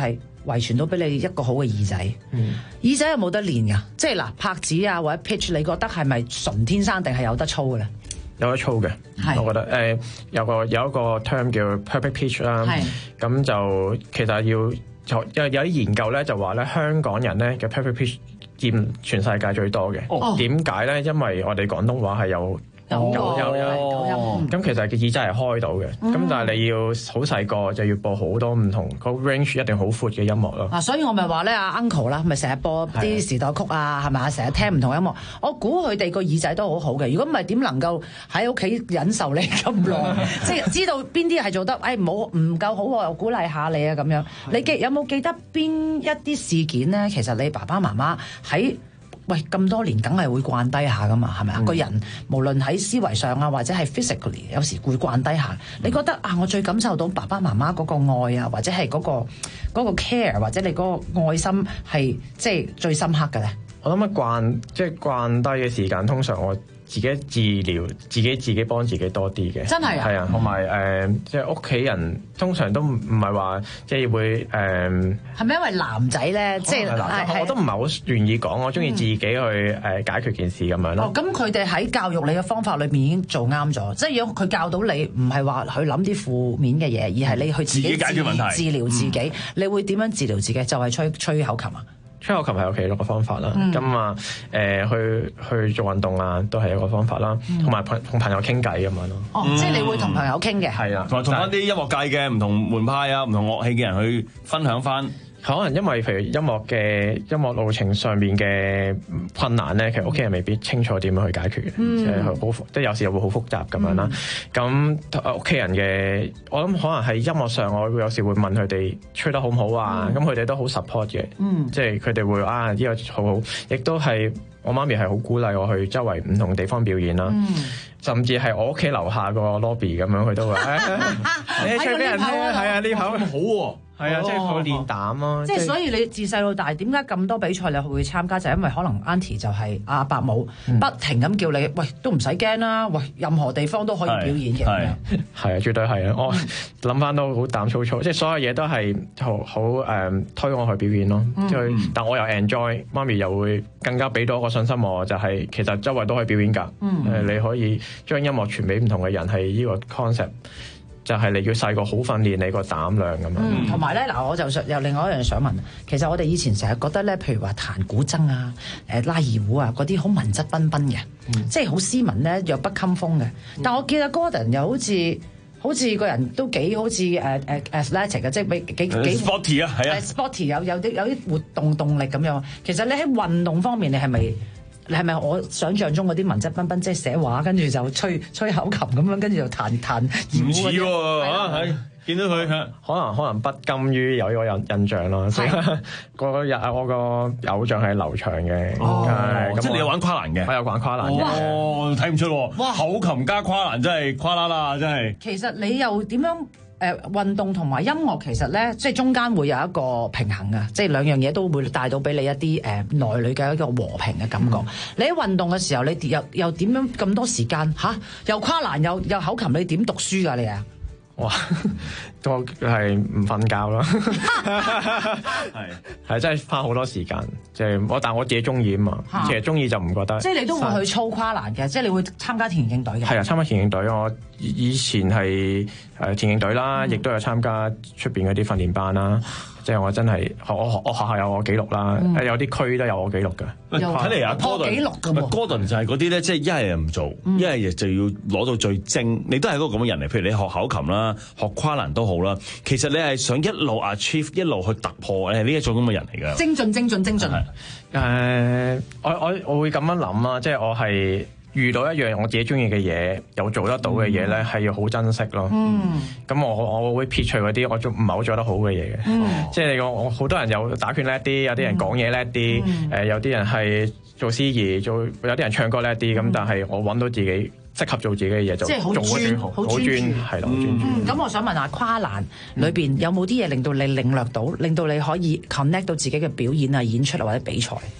遺傳到俾你一個好嘅耳仔。 嗯、 耳仔有冇得練㗎？即係嗱拍子啊或者 pitch，你覺得係咪純天生定係有得操嘅咧？ 有得操嘅，我覺得誒、呃、有個有一個 term 叫 perfect pitch 啦，咁就其實要有有啲研究咧就話咧香港人咧嘅 perfect pitch 佔全世界最多嘅。點解咧？因為我哋廣東話係有。有有有，咁其實個耳仔係開到嘅，咁、嗯、但係你要好細個就要播好多唔同個 range 一定好闊嘅音樂咯。 啊，所以我咪話咧，阿 Uncle 啦，咪成日播啲時代曲啊，係咪啊？成日聽唔同音樂，我估佢哋個耳仔都好好嘅。如果唔係點能夠喺屋企忍受你咁耐？即係知道邊啲係做得，誒唔好唔夠好，我又鼓勵下你啊咁樣。你記有冇記得邊一啲事件咧？其實你爸爸媽媽喺喂咁多年，梗係會慣低下噶嘛，係咪啊？個、嗯、人無論喺思維上啊，或者係 physically，有時會慣低下。嗯、你覺得啊，我最感受到爸爸媽媽嗰個愛啊，或者係嗰、嗰個嗰個 care， 或者你嗰個愛心係即係最深刻嘅咧？ 我諗啊慣即係慣低嘅時間，通常我自己治療，自己自己幫自己多啲嘅。 真係啊！ 係啊，同埋誒，即係屋企人通常都唔唔係話即係會誒。係咪因為男仔咧？即係我都唔係好願意講，我中意自己去誒解決件事咁樣咯。 哦，咁佢哋喺教育你嘅方法裏面已經做啱咗，即係如果佢教到你，唔係話去諗啲負面嘅嘢，而係你去自己， 自己解決問題、 治療自己。嗯、你會點樣治療自己？就係、是、吹吹口琴啊！ 吹口琴係有其中一個方法啦，咁啊誒去去做運動啊，都係一個方法啦，同埋同同朋友傾偈咁樣咯。 哦，即係你會同朋友傾嘅。 係啊， 同埋同翻啲音樂界嘅唔同門派啊、唔同樂器嘅人去分享翻。 可能因為譬如音樂嘅音樂路程上面嘅困難咧，其實屋企人未必清楚點樣去解決嘅，即係好即係有時又會好複雜咁樣啦。咁屋企人嘅，我諗可能喺音樂上，我會有時會問佢哋吹得好唔好啊？咁佢哋都好 support 嘅，嗯、即係佢哋會啊呢、呢個好好，亦都係我媽咪係好鼓勵我去周圍唔同地方表演啦。嗯、甚至係我屋企樓下個 lobby 咁樣，佢都話你吹俾人聽，係啊呢口咁好喎。係啊，即係佢練膽咯。 即係所以你自細到大，點解咁多比賽你會參加？就係因為可能 Auntie 就係阿伯母，不停咁叫你，喂都唔使驚啦，喂任何地方都可以表演嘅。係係啊，絕對係啊！我諗翻都好膽粗粗，即係所有嘢都係好好誒推我去表演咯。嗯、但我又 enjoy，媽咪又會更加俾到一個信心我，就係、是、其實周圍都可以表演㗎。誒、嗯，你可以將音樂傳俾唔同嘅人，係呢個 concept。就係你要細個好訓練你個膽量咁樣。 嗯，同埋咧嗱，我就想有另外一樣想問，其實我哋以前成日覺得咧，譬如話彈古箏啊、誒拉二胡啊嗰啲好文質彬彬嘅，嗯、即係好斯文咧，弱不禁風嘅。嗯、但我記得 Gordon 又好似好似個人都幾好似誒誒 athletic 嘅，即係幾幾幾 sporty 啊，係啊 sporty 有有啲有啲活動動力咁樣。其實你喺運動方面，你係咪？你係咪我想象中嗰啲文質彬彬，即係寫畫，跟住就吹吹口琴咁樣，跟住就彈彈？ 唔似喎，嚇係見到佢， 可能可能不甘於有呢個印印象咯。嗰日我個偶像係劉翔嘅， 即係你有玩跨欄嘅， 我有玩跨欄嘅。 哦，睇唔出喎，哇！口琴加跨欄真係跨啦啦，真係。 其實你又點樣？誒、呃、運動同埋音樂其實咧，即係中間會有一個平衡嘅，即係兩樣嘢都會帶到俾你一啲誒、呃、內裏嘅一個和平嘅感覺。嗯、你喺運動嘅時候，你又又點樣咁多時間嚇？又跨欄又又口琴，你點讀書㗎你啊？ 哇！我係唔瞓覺咯，係係真係花好多時間，即係我但我自己中意啊嘛，啊其實中意就唔覺得。 即係你都會去操跨欄嘅，即係你會參加田徑隊嘅。 係啊，參加田徑隊，我以前係誒田徑隊啦，亦都有參加出邊嗰啲訓練班啦。即係我真係我我我學校有我記錄啦，嗯、有啲區都有我記錄嘅。 睇嚟啊，Gordon Gordon 就係嗰啲咧，即係一係唔做，一係、嗯、就要攞到最精。你都係嗰個咁嘅人嚟，譬如你學口琴啦，學跨欄都好啦。其實你係想一路 achieve 一路去突破，你係呢一種咁嘅人嚟㗎。 精進精進精進。誒、 呃，我我我會咁樣諗啊，即係我係。遇到一樣我自己中意嘅嘢，有做得到嘅嘢咧，係、嗯、要好珍惜咯。咁、嗯、我我會撇除嗰啲我做唔係好做得好嘅嘢嘅。嗯、即係你講我好多人有打拳叻啲，有啲人講嘢叻啲，誒、嗯呃、有啲人係做司儀，做有啲人唱歌叻啲。咁、嗯、但係我揾到自己適合做自己嘅嘢就做得最好，好專係咯，好專注。 咁、嗯、我想問下跨欄裏邊有冇啲嘢令到你領略到，令到你可以 connect 到自己嘅表演啊、演出啊或者比賽？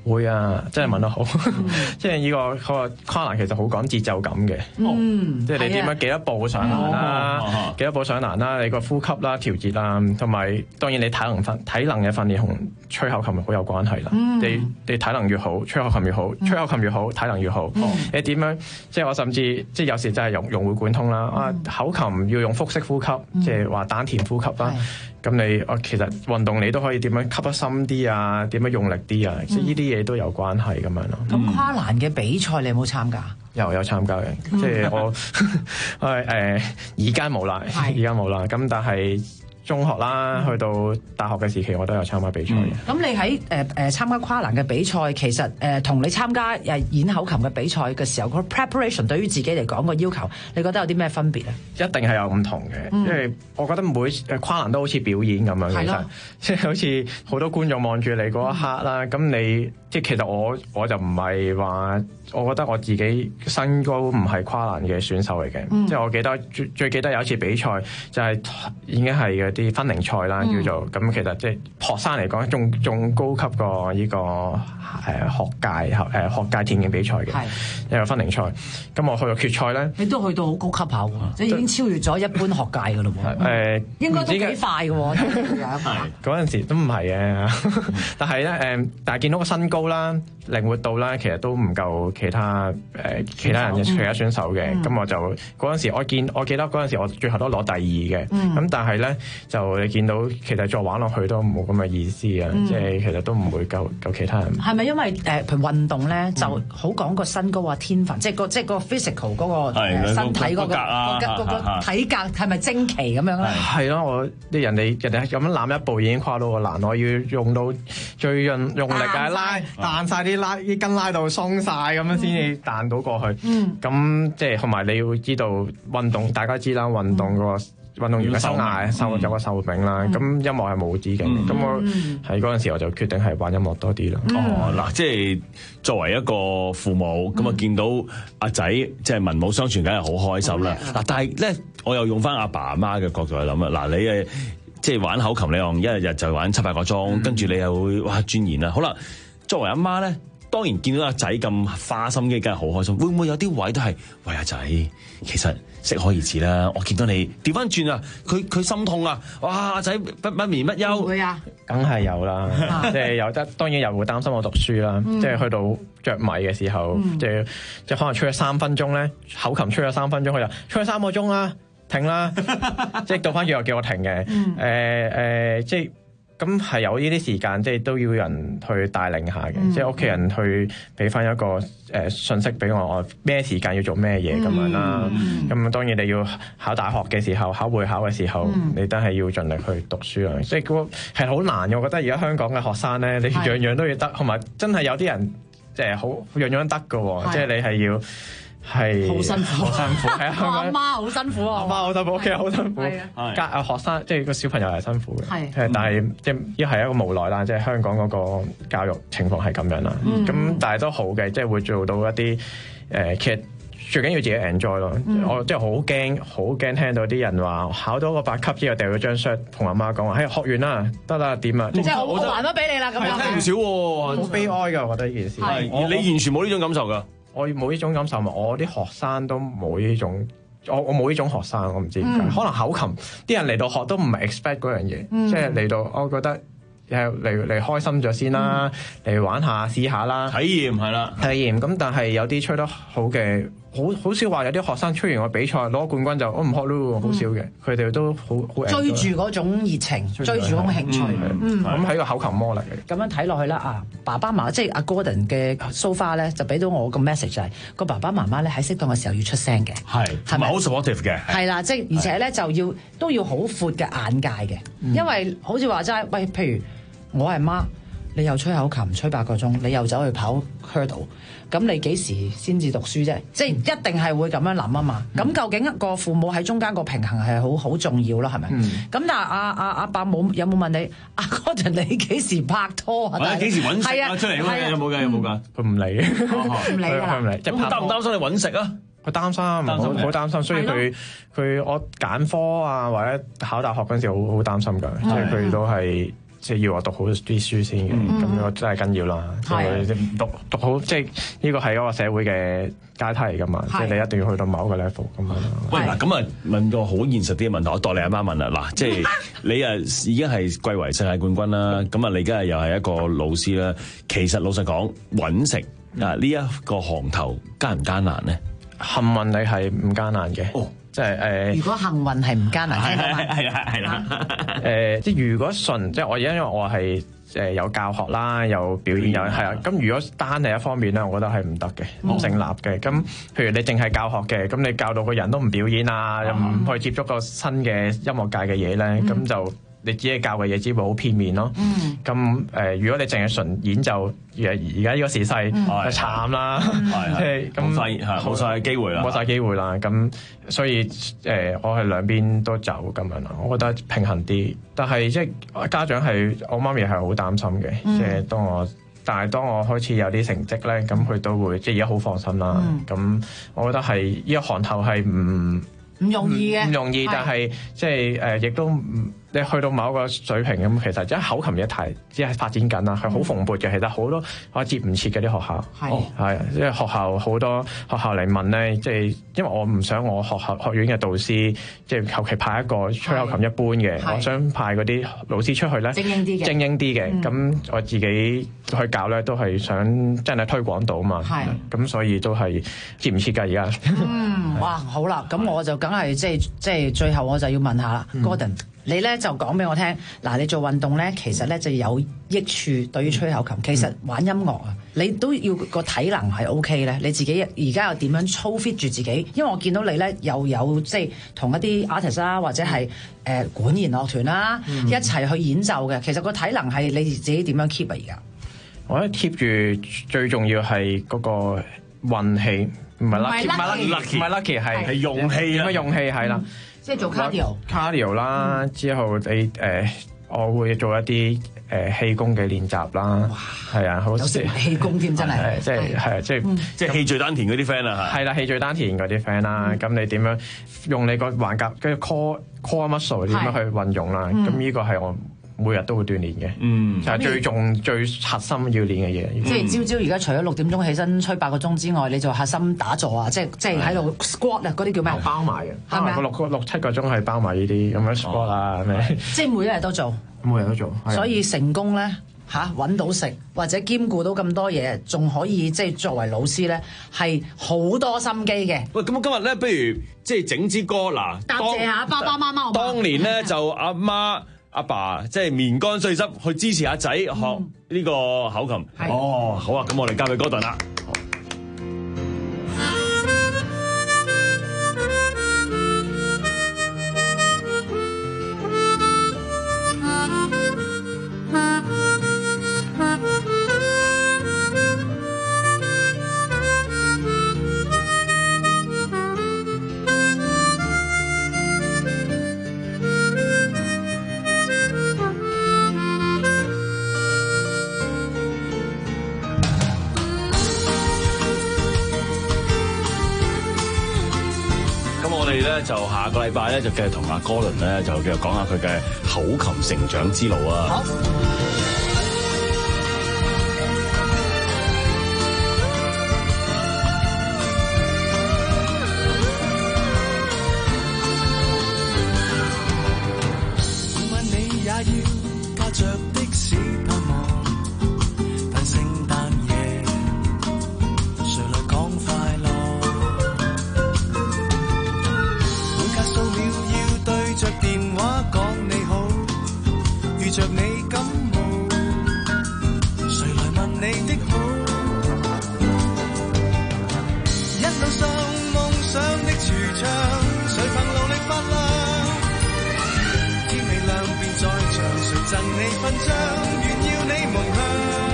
會啊，真係問得好，即係呢個個跨欄其實好講節奏感嘅， 嗯， 即係你點樣幾多步上欄啦，幾多步上欄啦，你個呼吸啦、調節啦，同埋當然你體能訓體能嘅訓練同吹口琴好有關係啦。你你體能越好，吹口琴越好，吹口琴越好，體能越好。你點樣？即係我甚至即係有時真係融融會貫通啦。啊，口琴要用腹式呼吸，即係話丹田呼吸啦。咁你我其實運動你都可以點樣吸得深啲啊？點樣用力啲啊？即係呢啲嘢都有關係咁樣咯。 咁跨欄嘅比賽你有冇參加？ 有有參加嘅，即係我誒誒而家冇啦，而家冇啦。咁但係中學啦，去到大學嘅時期，我都有參加比賽嘅。 咁你喺誒誒參加跨欄嘅比賽，其實誒同、呃、你參加誒演口琴嘅比賽嘅時候，個 preparation 對於自己嚟講個要求，你覺得有啲咩分別咧？ 一定係有唔同嘅，嗯、因為我覺得每誒跨欄都好似表演咁樣，其實即係好似好多觀眾望住你嗰一刻啦。咁、嗯、你即係其實我我就唔係話，我覺得我自己身高唔係跨欄嘅選手嚟嘅。嗯、即係我記得最最記得有一次比賽就係、是、已經係嘅。啲分齡賽啦，叫做咁，其實即係學生嚟講，仲仲高級過呢個誒學界誒學界田徑比賽嘅一個分齡賽。咁我去到決賽咧， 你都去到好高級下喎，即係已經超越咗一般學界噶咯喎。誒，應該都幾快嘅喎。 嗰陣時都唔係嘅，但係咧誒，但係見到個身高啦、靈活度啦，其實都唔夠其他誒其他人嘅其他選手嘅。咁我就嗰陣時，我見我記得嗰陣時，我最後都攞第二嘅。咁但係咧。就你見到其實再玩落去都冇咁嘅意思啊！嗯、即係其實都唔會夠夠其他人。 係咪因為誒、呃、譬如運動咧、嗯、就好講個身高啊、天分，即係個即係個 physical 嗰、嗰個、呃、身體嗰、嗰個、嗰個、嗰個體格係咪精奇咁樣咧？係咯，我啲人哋人哋咁樣攬一步已經跨到個欄，我要用到最用用力啊拉彈晒啲拉啲筋拉到鬆晒咁樣先至彈到過去。嗯，咁即係同埋你要知道運動，大家知啦，運動嗰個。嗯運動員嘅生涯壽有個壽命啦，咁、嗯、音樂係冇止境嘅，咁、嗯、我喺嗰陣時我就決定係玩音樂多啲啦。 嗯、哦，嗱，即係作為一個父母，咁啊、嗯、見到阿仔即係文武雙全，梗係好開心啦。嗱、嗯，但係咧，我又用翻阿爸阿媽嘅角度去諗啊。嗱，你誒即係玩口琴，你用一日日就玩七八個鐘，嗯、跟住你又會哇鑽研啦。好啦，作為阿媽咧。當然見到阿仔咁花心機，梗係好開心。會唔會有啲位都係喂阿仔？其實適可而止啦。我見到你調翻轉啊，佢佢心痛啊！哇，阿仔不不眠不休。 會啊， 梗係有啦。即係有得，當然又會擔心我讀書啦。即係、嗯、去到着迷嘅時候，即係即係可能吹咗三分鐘咧，口琴吹咗三分鐘，佢就吹咗三個鐘啦，停啦。即係到翻轉又叫我停嘅。誒誒、嗯呃呃，即係。咁係有呢啲時間，即係都要人去帶領下嘅，嗯、即係屋企人去俾翻一個誒、呃、信息俾我，我咩時間要做咩嘢咁樣啦。咁、嗯、當然你要考大學嘅時候，考會考嘅時候，嗯、你都係要盡力去讀書啊。即係嗰個係好難嘅，我覺得而家香港嘅學生咧，你樣樣都要得，同埋真係有啲人即係好樣樣得嘅，的即係你係要。係好辛苦， 好辛苦。係啊， 我阿媽好辛苦啊， 阿媽好辛苦，屋企好辛苦。隔啊學生，即係個小朋友係辛苦嘅。係，但係即係呢係一個無奈啦。即係香港嗰個教育情況係咁樣啦。咁但係都好嘅，即係會做到一啲誒，其實最緊要自己 enjoy 咯。我即係好驚，好驚聽到啲人話考到個八級之後掉咗張 cert 同阿媽講話，嘿學完啦，得啦點啊？ 即係我還咗俾你啦，咁樣聽唔少喎， 好悲哀㗎，我覺得呢件事。 係，你完全冇呢種感受㗎。 我冇呢種感受嘛，我啲學生都冇呢種，我我冇呢種學生，我唔知點解。嗯、可能口琴啲人嚟到學都唔係 expect 嗰樣嘢，嗯、即係嚟到，我覺得誒嚟嚟開心咗先啦，嚟、嗯、玩下試下啦， 體驗係啦， 體驗。咁但係有啲吹得好嘅。好好少話有啲學生出完個比賽攞冠軍就我唔學咯，好少嘅。佢哋都好好追住嗰種熱情，追住嗰種興趣。 咁喺個口琴魔嚟嘅。 咁樣睇落去啦，啊爸爸媽媽即係阿 Gordon 嘅 so far 咧，就俾到我個 message 就係個爸爸媽媽咧喺適當嘅時候要出聲嘅， 係係咪好 supportive 嘅？ 係啦，即係而且咧就要都要好闊嘅眼界嘅，因為好似話齋，喂，譬如我係媽，你又吹口琴吹八個鐘，你又走去跑 hurdle。咁你幾時先至讀書啫？即係一定係會咁樣諗啊嘛。咁、嗯、究竟一個父母喺中間個平衡係好好重要咯，係咪？咁、嗯、但係阿阿阿伯冇有冇問你阿 Gordon 你幾時拍拖啊？ 幾時揾食啊？出嚟有冇㗎？有冇㗎？ 佢唔理， 唔理佢唔理。即係擔唔擔心你揾食啊？ 佢擔心，好好擔心。所以佢佢我揀科啊或者考大學嗰陣時好好擔心㗎。即係佢都係。 即係要我讀好啲書先嘅，咁、嗯、我真係緊要啦。係讀讀好，即係呢個係嗰個社會嘅階梯嚟㗎嘛，即係你一定要去到某一個 level 咁樣。 喂，嗱咁啊，問個好現實啲嘅問題，我代你阿媽問啦。嗱，即係你啊已經係貴為世界冠軍啦，咁啊你而家又係一個老師啦。其實老實講，揾食啊呢一個行頭艱唔艱難咧？ 幸運你係唔艱難嘅。哦即係誒， 如果幸運係唔艱難， 係係係係係啦。 誒，即係如果純，即係我而家因為我係誒有教學啦，有表演有係啊。咁如果單係一方面咧，我覺得係唔得嘅，唔成立嘅。咁譬如你淨係教學嘅，咁你教到個人都唔表演啊，又唔去接觸個新嘅音樂界嘅嘢咧，咁就你只係教嘅嘢只會好片面咯。咁誒，如果你淨係純演奏，而而家呢個時勢就慘啦，即係咁冇晒機會啦， 冇晒機會啦。咁所以誒，我係兩邊都走咁樣啦。我覺得平衡啲，但係即係家長係我媽咪係好擔心嘅，即係當我，但係當我開始有啲成績咧，咁佢都會即係而家好放心啦。咁我覺得係呢一行頭係唔唔容易嘅， 唔容易，但係即係誒，亦都唔。你去到某一個水平咁，其實即係口琴一題只係發展緊啦，係好蓬勃嘅。其實好多我接唔切嘅啲學校，係係即係學校好多學校嚟問咧，即係因為我唔想我學校學院嘅導師即係求其派一個吹口琴一般嘅，我想派嗰啲老師出去咧精英啲嘅，精英啲嘅。咁、嗯、我自己去教咧，都係想真係推廣到嘛。係咁，所以都係接唔切㗎而家。 嗯，哇，好啦，咁我就梗係即係即係最後我就要問下啦、嗯、Gordon。你咧就講俾我聽，嗱，你做運動咧，其實咧就有益處對於吹口琴。其實玩音樂啊，你都要個體能係 O K 咧。你自己而家又點樣操 fit 住自己？因為我見到你咧又有即係同一啲 artist 啦，或者係誒、呃、管弦樂團啦、嗯，一齊去演奏嘅。其實個體能係你自己點樣 keep 啊？而家我覺得 keep 住最重要係嗰個運氣，唔係 lucky， 唔係 lucky， 唔係 lucky， 係係勇氣啊！勇氣係啦。 即係做 cardio，cardio 啦，嗯、之後你誒、呃，我會做一啲誒氣功嘅練習啦，係啊，好似氣功添，真係， 即係係即係、嗯、 即係氣聚丹田嗰啲 friend 啊， 係啦，氣聚丹田嗰啲 friend 啦，咁、嗯、你點樣用你個橫膈跟住 core core muscle 點樣去運用啦？咁呢個係我每日都會鍛鍊嘅，嗯，就係最重最核心要練嘅嘢。 即係朝朝而家除咗六點鐘起身吹八個鐘之外，你做核心打坐啊，即係即係喺度 squat 啊，嗰啲叫咩？ 包埋嘅，係咪？六個六七個鐘係包埋呢啲咁樣 squat 啊咩？ 即係每一日都做， 每日都做。 所以成功咧嚇揾到食，或者兼顧到咁多嘢，仲可以即係作為老師咧係好多心機嘅。 喂，咁今日咧，不如即係整支歌嗱， 答謝下爸爸媽媽。 當年咧就阿媽。阿爸即係面乾碎濕去支持阿仔學呢個口琴。嗯、哦，好啊，咁我哋交俾 Gordon啦。就下個禮拜咧，就繼續同阿 Gordon 咧，就繼續講下佢嘅口琴成長之路啊！好。 每晚你也要駕着的士盼望，但聖誕夜誰來講快樂？數秒要對着電話講你好，遇着你感冒，誰來問你的好？一路上夢想的櫥窗，誰憑努力發亮？天未亮便在場，誰贈你勳章？願要你夢想。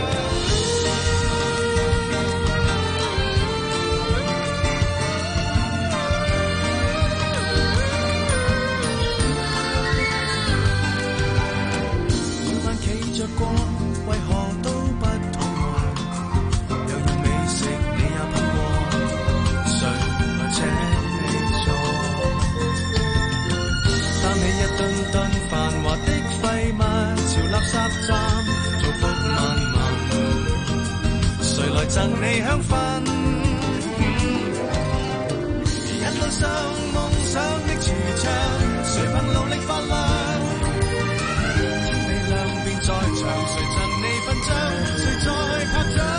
過為何都不同，有樣美食你也碰過，誰來請你坐？擔起一噸噸繁華的廢物，潮立贈你香薰。一路上夢想的櫥窗，誰憑努力發亮？天未亮便在場，誰贈你勳章？誰在拍掌？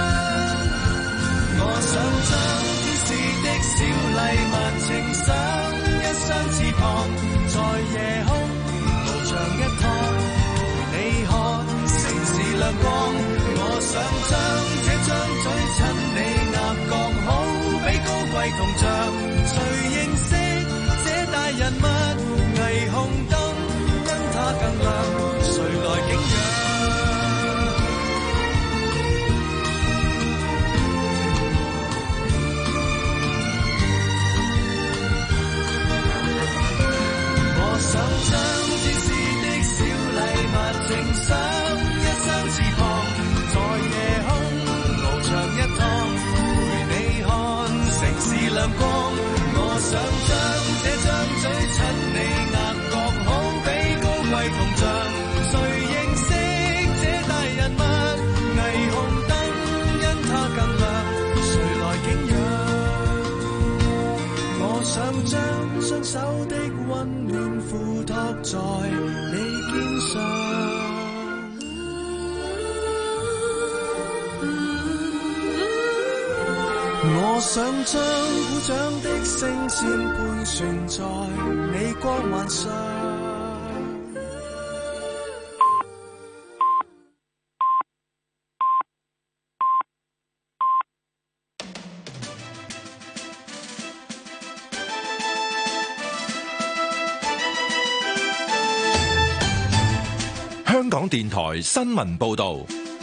我想將天使的小禮物呈上，一雙翅膀在夜空翱翔一趟，陪你看城市亮光。我想將這張嘴親你額角，好比高貴銅像。誰認識這大人物？霓虹燈因它更亮，誰來景仰？我想將天使的小禮物呈上，一雙翅膀在夜空翱翔一趟，陪你看城市亮光。我想將這張嘴親你額角，好比高貴銅像。誰認識這大人物？霓虹燈因它更亮，誰來景仰？我想將雙手的溫暖附託在你肩上。我想將鼓掌的聲線盤旋在你光環上。 香港電台新聞報導。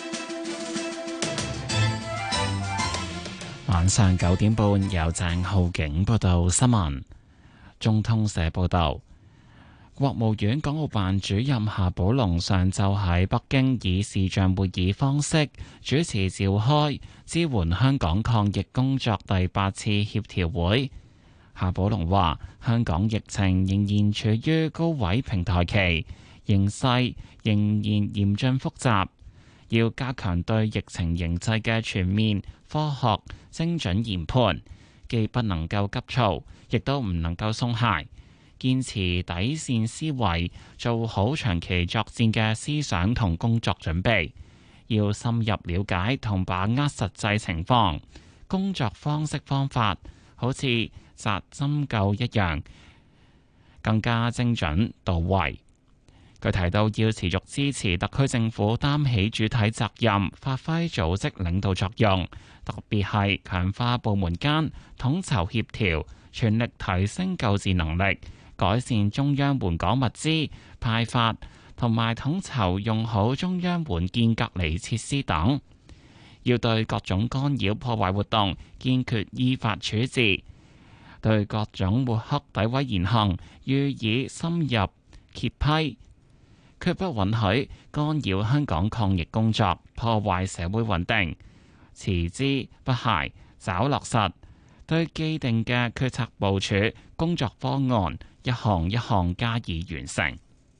晚上九點半，由鄭浩景報道新聞。中通社報道，國務院港澳辦主任夏寶龍上晝喺北京以視像會議方式主持召開支援香港抗疫工作第八次協調會。夏寶龍話：香港疫情仍然處於高位平台期，形勢仍然嚴峻複雜，要加強對疫情形勢嘅全面、科學、精準研判，既不能夠急躁，亦都唔能夠鬆懈，堅持底線思維，做好長期作戰嘅思想同工作準備。要深入了解同把握實際情況，工作方式方法好似紮針灸一樣，更加精準到位。佢提到要持續支持特區政府擔起主體責任，發揮組織領導作用，特別係強化部門間統籌協調，全力提升救治能力，改善中央援港物資派發，同埋統籌用好中央援建隔離設施等。要對各種干擾破壞活動堅決依法處置，對各種抹黑詆毀言行予以深入揭批，決不允許干擾香港抗疫工作，破壞社會穩定，持之不懈，抓落實，對既定嘅決策部署工作方案一項一項加以完成。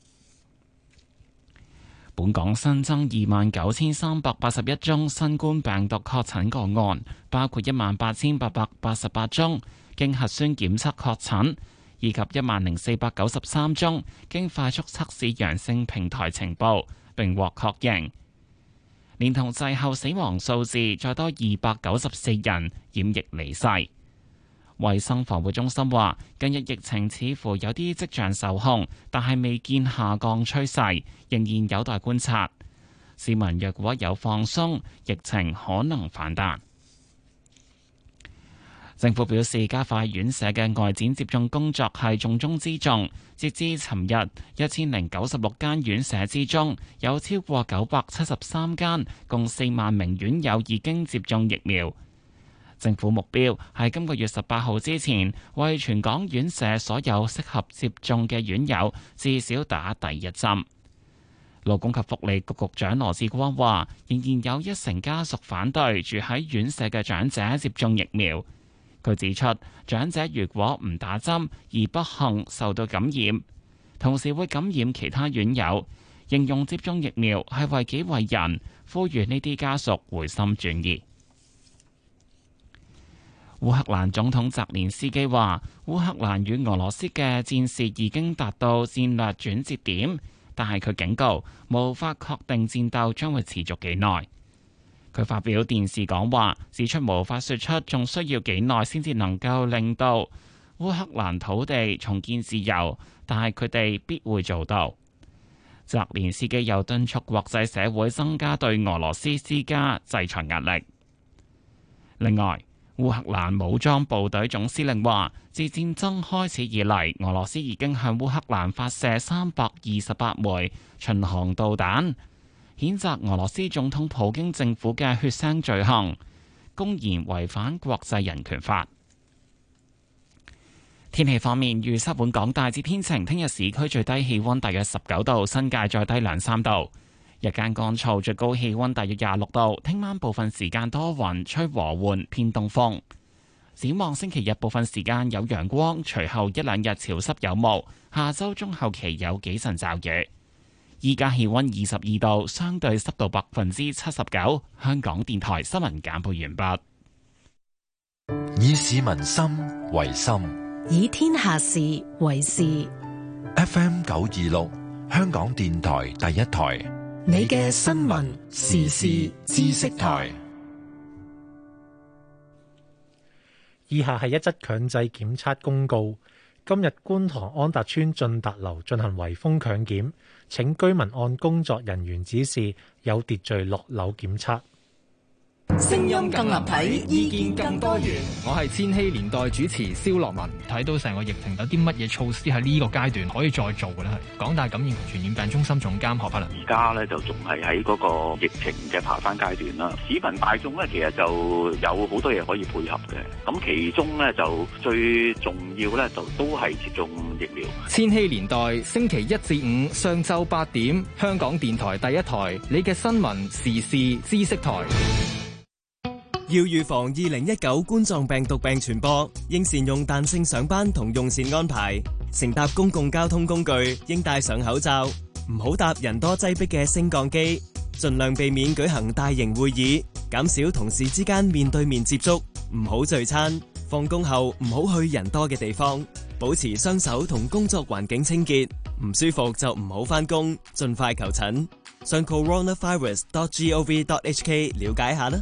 本港新增二萬九千三百八十一宗新冠病毒確診個案，包括一萬八千八百八十八宗經核酸檢測確診，以及一萬零四百九十三宗經快速測試陽性平台呈報並獲確認，連同滯後死亡數字，再多二百九十四人染疫離世。衛生防護中心話，近日疫情似乎有啲跡象受控，但係未見下降趨勢，仍然有待觀察。市民若果有放鬆，疫情可能反彈。政府表示，加快院舍嘅外展接種工作係重中之重。截至尋日，一千零九十六間院舍之中，有超過九百七十三間，共四萬名院友已經接種疫苗。政府目標係今個月十八號之前，為全港院舍所有適合接種嘅院友至少打第一針。勞工及福利局局長羅致光話，仍然有一成家屬反對住喺院舍嘅長者接種疫苗。佢指出，長者如果唔打針而不幸受到感染，同時會感染其他院友，形容接種疫苗係為己為人，呼籲呢啲家屬回心轉意。 烏克蘭總統澤連斯基話，烏克蘭與俄羅斯嘅戰事已經達到戰略轉折點，但係佢警告無法確定戰鬥將會持續幾耐。佢發表電視講話，指出無法說出仲需要幾耐先至能夠令到烏克蘭土地重建自由，但係佢哋必會做到。澤連斯基又敦促國際社會增加對俄羅斯施加制裁壓力。另外，烏克蘭武裝部隊總司令話，自戰爭開始以嚟，俄羅斯已經向烏克蘭發射三百二十八枚巡航導彈，譴責俄羅斯總統普京政府嘅血腥罪行，公然違反國際人權法。天氣方面，預測本港大致天晴，聽日市區最低氣溫大約十九度，新界再低兩三度。日間乾燥，最高氣溫大約廿六度。聽晚部分時間多雲，吹和緩偏東風。展望星期日部分時間有陽光，隨後一兩日潮濕有霧。下周中後期有幾陣驟雨。依家氣溫二十二度，相對濕度百分之七十九。香港電台新聞簡報完畢。 以市民心為心， 以天下事為事。 F M 九二六，香港電台第一台。 你嘅新聞時事知識台。 以下係一則強制檢測公告。今日觀塘安達邨進達樓進行圍封強檢，請居民按工作人員指示有秩序落樓檢測。 聲音更立體，意見更多元。我係千禧年代主持蕭樂文。睇到成個疫情有啲乜嘢措施喺呢個階段可以再做嘅咧？係港大感染同傳染病中心總監何柏良。 而家咧就仲係喺嗰個疫情嘅爬山階段啦。市民大眾咧其實就有好多嘢可以配合嘅。咁其中咧就最重要咧就都係接種疫苗。 千禧年代星期一至五上晝八點，香港電台第一台，你嘅新聞時事知識台。 要預防二零一九冠狀病毒病傳播，應善用彈性上班同用膳安排。乘搭公共交通工具應戴上口罩，唔好搭人多擠迫嘅升降機。盡量避免舉行大型會議，減少同事之間面對面接觸，唔好聚餐。放工後唔好去人多嘅地方，保持雙手同工作環境清潔。唔舒服就唔好返工，盡快求診。上 coronavirus dot gov dot hk 了解下啦。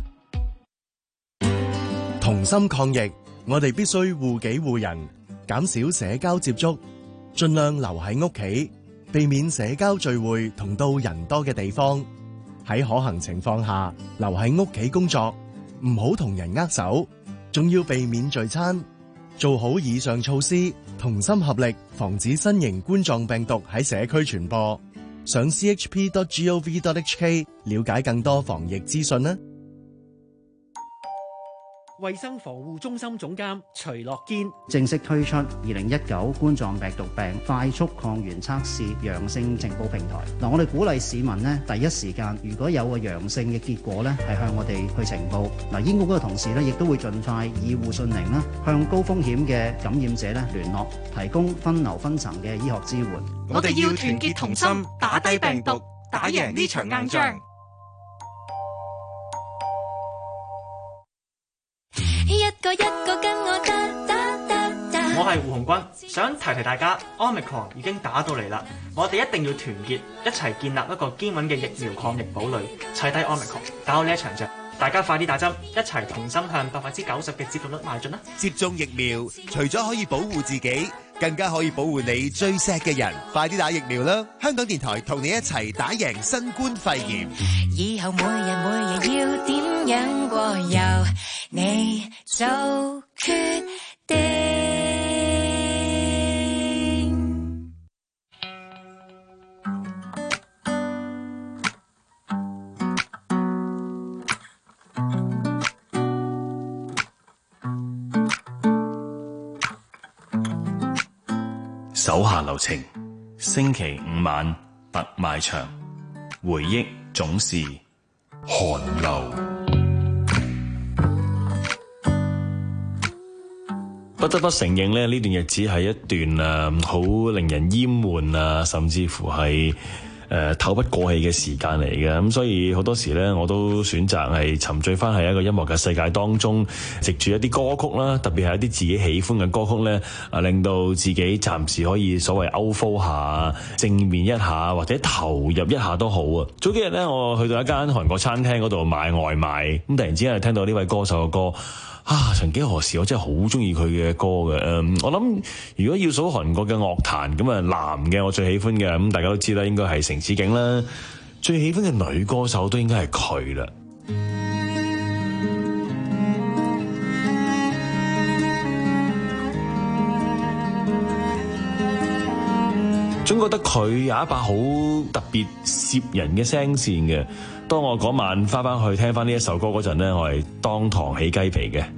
同心抗疫，我哋必須護己護人，減少社交接觸，盡量留喺屋企，避免社交聚會同到人多嘅地方。喺可行情況下，留喺屋企工作，唔好同人握手，仲要避免聚餐。做好以上措施，同心合力，防止新型冠狀病毒喺社區傳播。上 c h p dot gov dot h k 了解更多防疫資訊啦。 衛生防護中心總監徐樂堅正式推出二零一九冠狀病毒病快速抗原測試陽性情報平台。嗱，我哋鼓勵市民呢，第一時間如果有個陽性嘅結果呢，係向我哋去呈報。嗱，醫管局嘅同事呢，亦都會盡快以護訊鈴啦，向高風險嘅感染者呢聯絡，提供分流分層嘅醫學支援。 我哋要團結同心，打低病毒，打贏呢場硬仗。 一個一個跟我打打打打。 我係胡鴻鈞，想提提大家 Omicron 已經打到嚟啦，我哋一定要團結，一齊建立一個堅穩嘅疫苗抗疫堡壘，砌低 Omicron，打好呢一場仗。大家快啲打針，一齊同心向百分之九十嘅接種率邁進啦！ 接種疫苗，除咗可以保護自己，更加可以保護你最錫嘅人。快啲打疫苗啦！香港電台同你一齊打贏新冠肺炎。 以後每日每日要點樣過，由你做決定。 手下留情，星期五晚特賣場，回憶總是寒流。不得不承認咧，呢段日子係一段誒好令人厭悶啊，甚至乎係誒透不過氣嘅時間嚟嘅。咁所以好多時咧，我都選擇係沉醉翻喺一個音樂嘅世界當中，藉住一啲歌曲啦，特別係一啲自己喜歡嘅歌曲咧，啊令到自己暫時可以所謂 outflow 下、正面一下或者投入一下都好啊。早幾日咧，我去到一間韓國餐廳嗰度買外賣，咁突然之間就聽到呢位歌手嘅歌。啊！曾幾何時我真係好中意佢嘅歌嘅，誒、嗯，我諗如果要數韓國嘅樂壇，咁啊男嘅我最喜歡嘅，咁大家都知啦，應該係城市景啦。最喜歡嘅女歌手都應該係佢啦。總覺得佢有一把好特別攝人嘅聲線嘅。當我嗰晚翻返去聽翻呢一首歌嗰陣咧，我係當堂起雞皮嘅。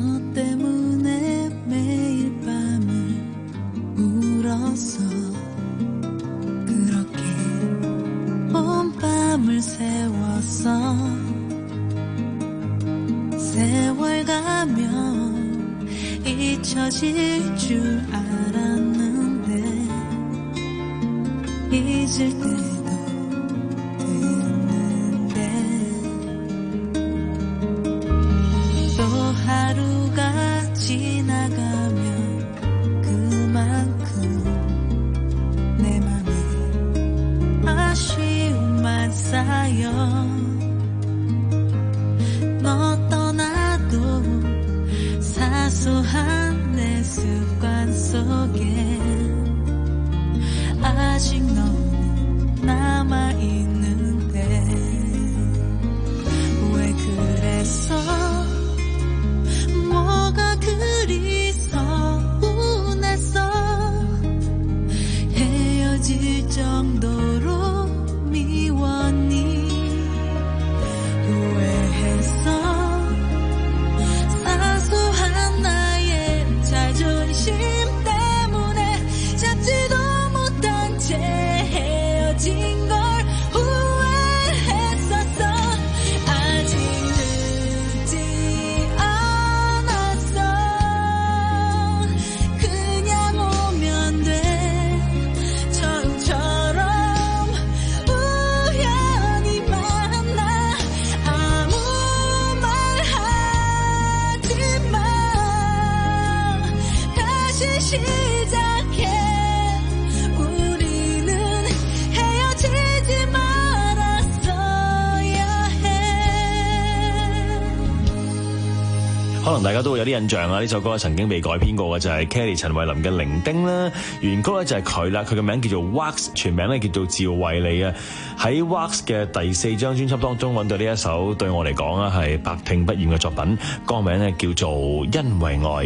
可能大家都會有啲印象啊！呢首歌曾經被改編過嘅就係 Kelly 陳慧琳嘅《伶仃》啦，原曲咧就係佢啦，佢嘅名叫做 Wax， 全名咧叫做趙慧莉啊。喺 Wax 嘅第四張專輯當中揾到呢一首對我嚟講啊係百聽不厭嘅作品，歌名咧叫做《因為愛》。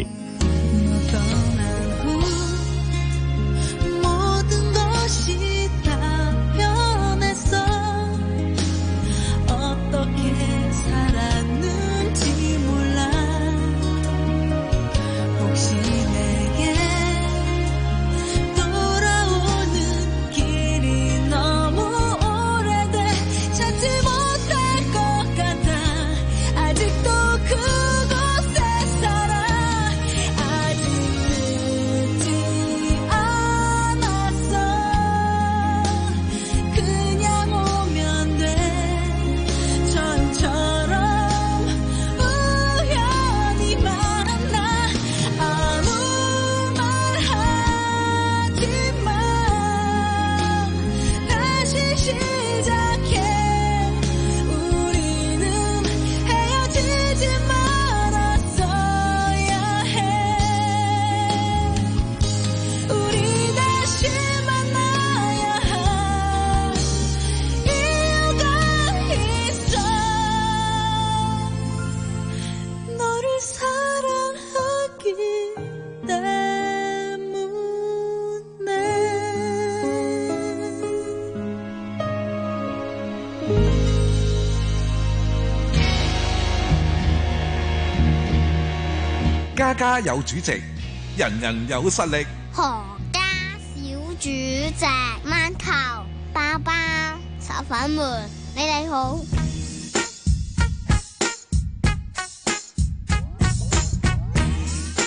家家有主席，人人有實力。 何家小主席，饅頭包包炒粉們，你哋好。 小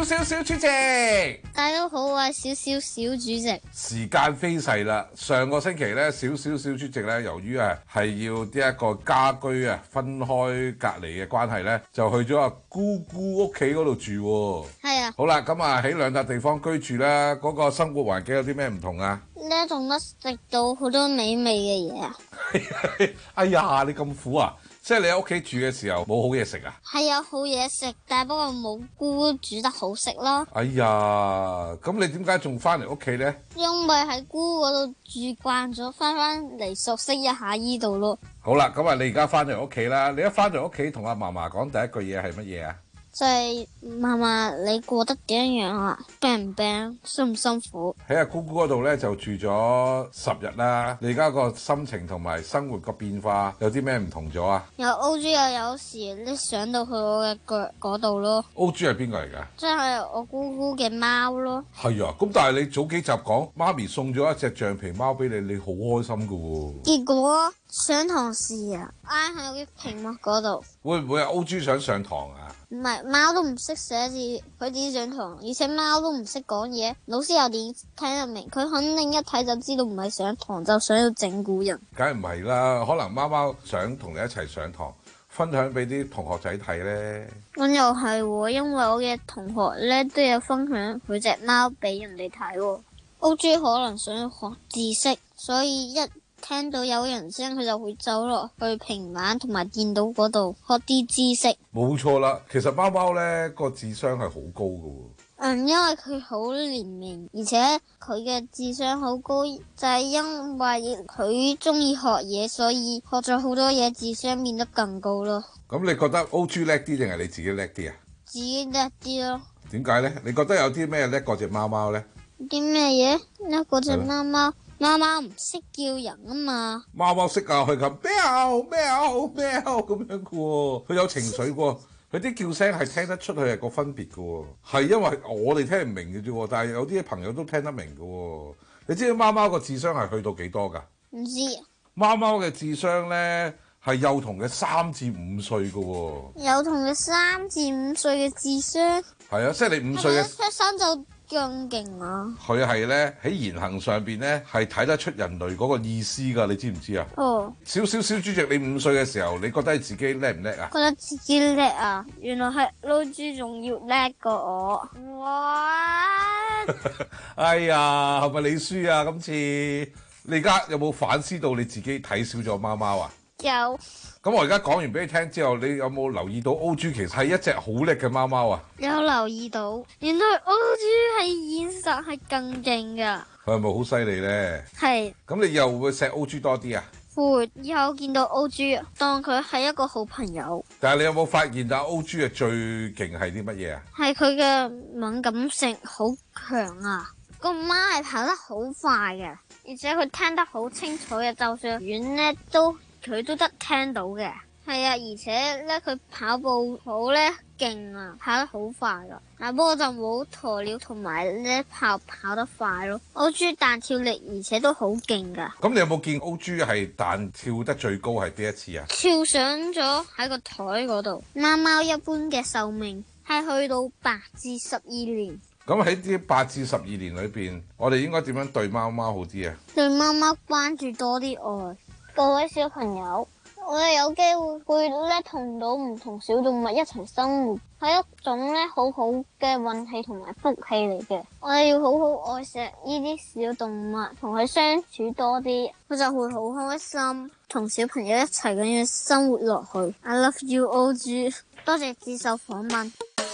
少小主席。 大家好，我係小小小主席。 時間飛逝啦，上個星期咧，小小小主席咧，由於啊係要呢一個家居啊分開隔離嘅關係咧，就去咗阿姑姑屋企嗰度住喎。係啊。好啦，咁啊喺兩笪地方居住咧，嗰個生活環境有啲咩唔同啊？ 咧仲得食到好多美味嘅嘢啊！ 哎呀，你咁苦啊！即係你喺屋企住嘅時候冇好嘢食啊？係有好嘢食，但係不過冇姑煮得好食咯。 哎呀，咁你點解仲翻嚟屋企呢？ 因為喺姑嗰度住慣咗，翻翻嚟熟悉一下依度咯。 好啦，咁啊，你而家翻嚟屋企啦，你一翻到屋企同阿嫲嫲講第一句嘢係乜嘢啊？ 就係嫲嫲，你過得點樣啊？病唔病？辛唔辛苦？ 喺阿姑姑嗰度咧就住咗十日啦。你而家個心情同埋生活個變化有啲咩唔同咗啊？ 有 O G 又有時你上到去我嘅腳嗰度咯。 O G 係邊個嚟㗎？ 即係我姑姑嘅貓咯。係啊，咁但係你早幾集講媽咪送咗一隻橡皮貓俾你，你好開心㗎喎。 結果上堂時啊，挨喺我啲屏幕嗰度。 會唔會係 O G 想上堂啊？ 唔係，貓都唔識寫字，佢點上堂？而且貓都唔識講嘢，老師又點聽得明？佢肯定一睇就知道唔係上堂，就想要整蠱人。 梗係唔係啦，可能貓貓想同你一齊上堂，分享俾啲同學仔睇咧。 咁又係喎，因為我嘅同學咧都有分享佢隻貓俾人哋睇喎。O G 可能想要學知識，所以一聽到有人聲，佢就會走落去平板同埋電腦嗰度學啲知識。冇錯啦，其實貓貓咧個智商係好高㗎喎。嗯，因為佢好聰明，而且佢嘅智商好高，就係因為佢中意學嘢，所以學咗好多嘢，智商變得更高咯。咁你覺得 O G 叻啲定係你自己叻啲啊？自己叻啲咯。點解咧？你覺得有啲咩叻過隻貓貓咧？啲咩嘢叻過隻貓貓？貓貓唔識叫人啊嘛，貓貓識啊，佢咁喵喵喵咁樣嘅喎，佢有情緒喎，佢啲叫聲係聽得出，佢係個分別嘅喎，係因為我哋聽唔明嘅啫喎，但係有啲朋友都聽得明嘅喎。你知唔知貓貓個智商係去到幾多㗎？唔知。貓貓嘅智商咧係幼童嘅三至五歲嘅喎。幼童嘅三至五歲嘅智商？係啊，即係你五歲嘅。出生就咁勁啊！佢係咧喺言行上邊咧係睇得出人類嗰個意思㗎，你知唔知啊？哦。小小小主席，你五歲嘅時候，你覺得你自己叻唔叻啊？覺得自己叻啊！原來係撈豬仲要叻過我。哇！哎呀，係咪你輸啊？今次你而家有冇反思到你自己睇少咗貓貓啊？有。咁我而家講完俾你聽之後，你有冇留意到 O G 其實係一隻好叻嘅貓貓啊？有留意到，原來 O G 係現實係更勁噶。佢係咪好犀利咧？係。咁你又會唔會錫 O G 多啲啊？會，以後見到 O G 當佢係一個好朋友。但係你有冇發現啊 O G 係最勁係啲乜嘢啊？係佢嘅敏感性好強啊！個貓係跑得好快嘅，而且佢聽得好清楚嘅，就算遠咧都。佢都得聽到嘅，係啊，而且咧佢跑步好咧勁啊，跑得好快噶。嗱，不過就冇鴕鳥同埋咧跑跑得快咯。O G 彈跳力而且都好勁噶。咁你有冇見 O G 係彈跳得最高係邊一次啊？跳上咗喺個台嗰度。貓貓一般嘅壽命係去到八至十二年。咁喺啲八至十二年裏邊，我哋應該點樣對貓貓好啲啊？對貓貓關注多啲愛。各位小朋友，我哋有機會會咧同到唔同小動物一齊生活，係一種咧好好嘅運氣同埋福氣嚟嘅。我哋要好好愛錫呢啲小動物，同佢相處多啲，佢就會好開心，同小朋友一齊咁樣生活落去。I love you O G， 多謝接受訪問。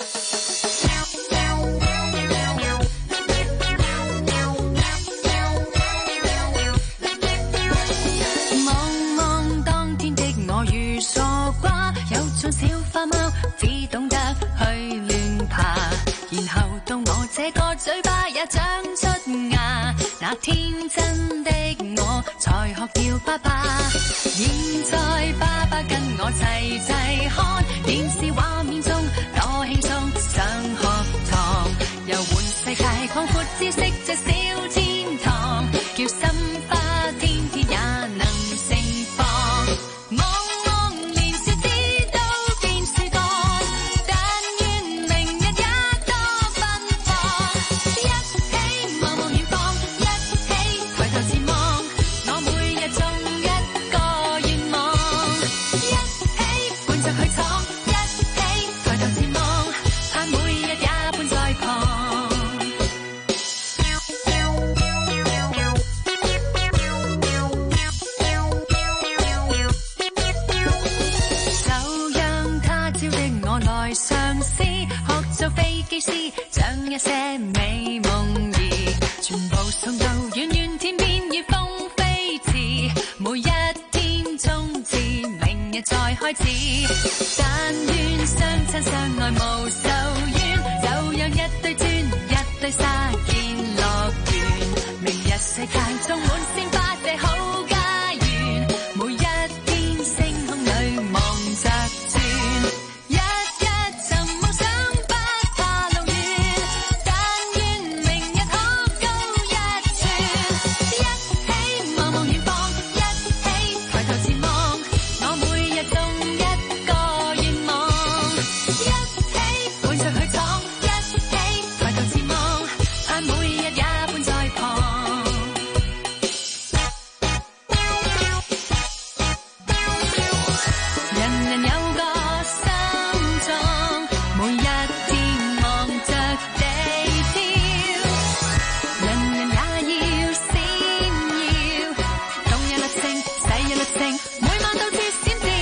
小花貓只懂得去亂爬，然後到我這個嘴巴也長出牙，那天真的我才學叫爸爸。現在爸爸跟我齊齊看電視畫面中多輕鬆，上學堂遊玩世界，擴闊知識這小天堂，叫心花天天也能盛放。 機師，將一些美夢兒全部送到遠遠天邊，與風飛馳，每一天終至明日再開始。但願相親相愛無仇怨，就讓一對鑽一對沙建樂園，明日世界充滿鮮花這好家園，每一天星空裏望着轉，日日尋夢想不怕路遠，但願明日可高一寸，一起望望遠方，一起抬頭前望，我每日種一個願望，一起本着去闖，一起抬頭前望，盼每日也伴在旁。人人有個心臟，每一天望着地跳，人人也要閃耀，東一粒星，西一粒星，每晚都似閃耀。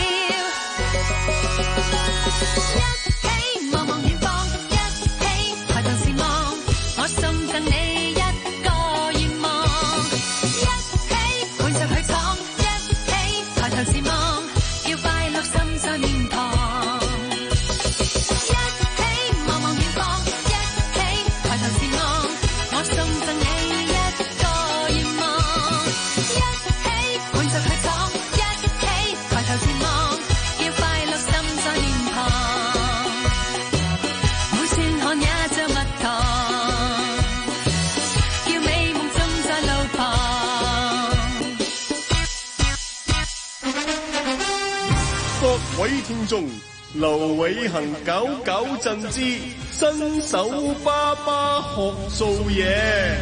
一起望望遠方，一起抬頭前望，我送贈你一個願望，一起伴着去闖，一起抬頭前望，叫快樂心在面龐。一起望望遠方，一起抬頭前望，我送贈你一個願望，一起伴着去闖，一起抬頭前望，叫快樂心在面龐。每串看也像蜜糖，叫美夢種在路旁。 各位聽眾，劉偉恒九九震之新手爸爸學做嘢。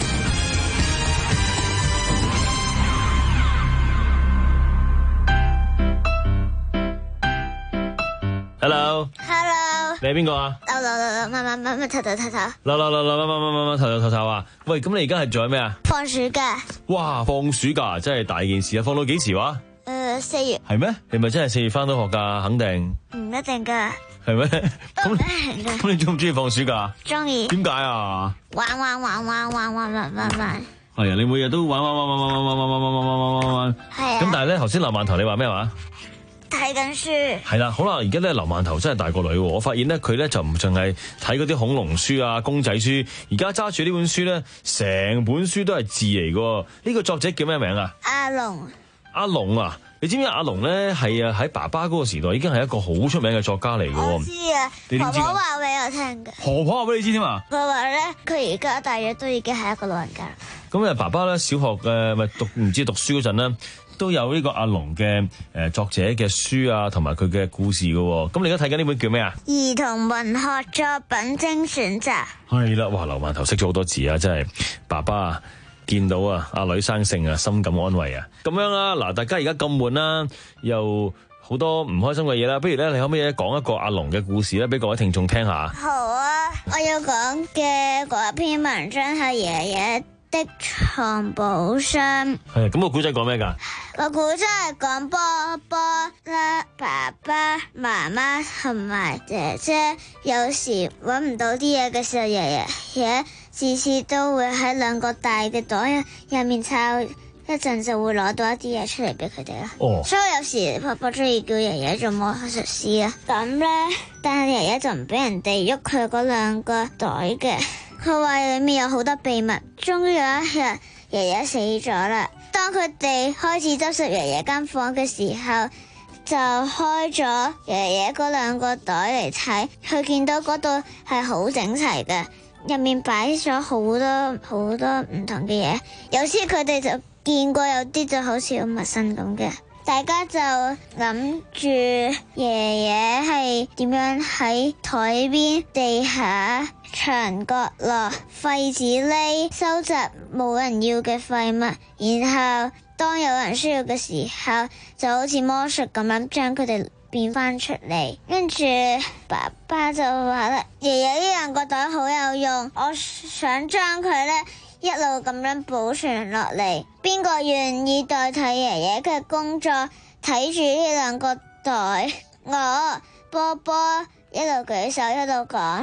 Hello， Hello， 你係邊個啊？ 流流流流，慢慢慢慢，頭頭頭頭， 啦啦啦啦，乜乜乜乜乜頭頭頭頭啊！喂，咁你而家係做緊咩啊？ 放暑假， 哇，放暑假真係大件事啊！放到幾時話？ 誒四月， 係咩？你咪真係四月翻到學㗎？肯定唔一定㗎， 係咩？ 都唔一定㗎。 咁你中唔中意放暑假？ 中意。 點解啊？ 玩玩玩玩玩玩玩玩玩。 係啊，你每日都玩玩玩玩玩玩玩玩玩玩玩玩玩玩。 係啊。 咁但係咧，頭先劉饅頭你話咩話？ 睇緊書。 係啦，好啦，而家咧劉饅頭真係大個女喎，我發現咧佢咧就唔淨係睇嗰啲恐龍書啊、公仔書，而家揸住呢本書咧，成本書都係字嚟㗎。呢個作者叫咩名啊？ 阿龍。 阿龍啊！你知唔知阿龍咧係啊喺爸爸嗰個時代已經係一個好出名嘅作家嚟嘅喎。 我知啊， 你點知㗎？ 婆婆話俾我聽嘅。 婆婆話俾你知添啊？ 佢話咧，佢而家大約都已經係一個老人家。 咁啊，爸爸咧小學嘅咪讀唔知讀書嗰陣咧，都有呢個阿龍嘅誒作者嘅書啊，同埋佢嘅故事嘅喎。咁你而家睇緊呢本叫咩啊？ 兒童文學作品精選集。 係啦，哇！劉饅頭識咗好多字啊，真係爸爸啊！見到啊，阿女生性啊，深感安慰啊！咁樣啦，嗱，大家而家咁悶啦，又好多唔開心嘅嘢啦，不如咧，你可唔可以講一個阿龍嘅故事咧，俾各位聽眾聽下？ 好啊，我要講嘅嗰篇文章係爺爺的藏寶箱。 係，咁個古仔講咩㗎？ 個古仔係講波波啦，爸爸媽媽同埋姐姐有時揾唔到啲嘢嘅時候，爺爺爺次次都會喺兩個大嘅袋入面抄，一陣就會攞到一啲嘢出嚟俾佢哋啦。哦，所以有時婆婆中意叫爺爺做魔術師啊。咁咧，但係爺爺就唔俾人哋喐佢嗰兩個袋嘅，佢話裏面有好多秘密。終於有一日，爺爺死咗啦。當佢哋開始執拾爺爺間房嘅時候，就開咗爺爺嗰兩個袋嚟睇，佢見到嗰度係好整齊嘅。入面擺咗好多好多唔同嘅嘢，有時佢哋就見過，有啲就好似好陌生咁嘅。大家就諗住爺爺係點樣喺台邊、地下、牆角落、廢紙礫收集冇人要嘅廢物，然後當有人需要嘅時候，就好似魔術咁樣將佢哋變翻出嚟。跟住爸爸就話啦，爺爺呢兩個袋好有用，我想將佢咧一路咁樣保存落嚟。邊個願意代替爺爺嘅工作，睇住呢兩個袋？我波波一路舉手一路講，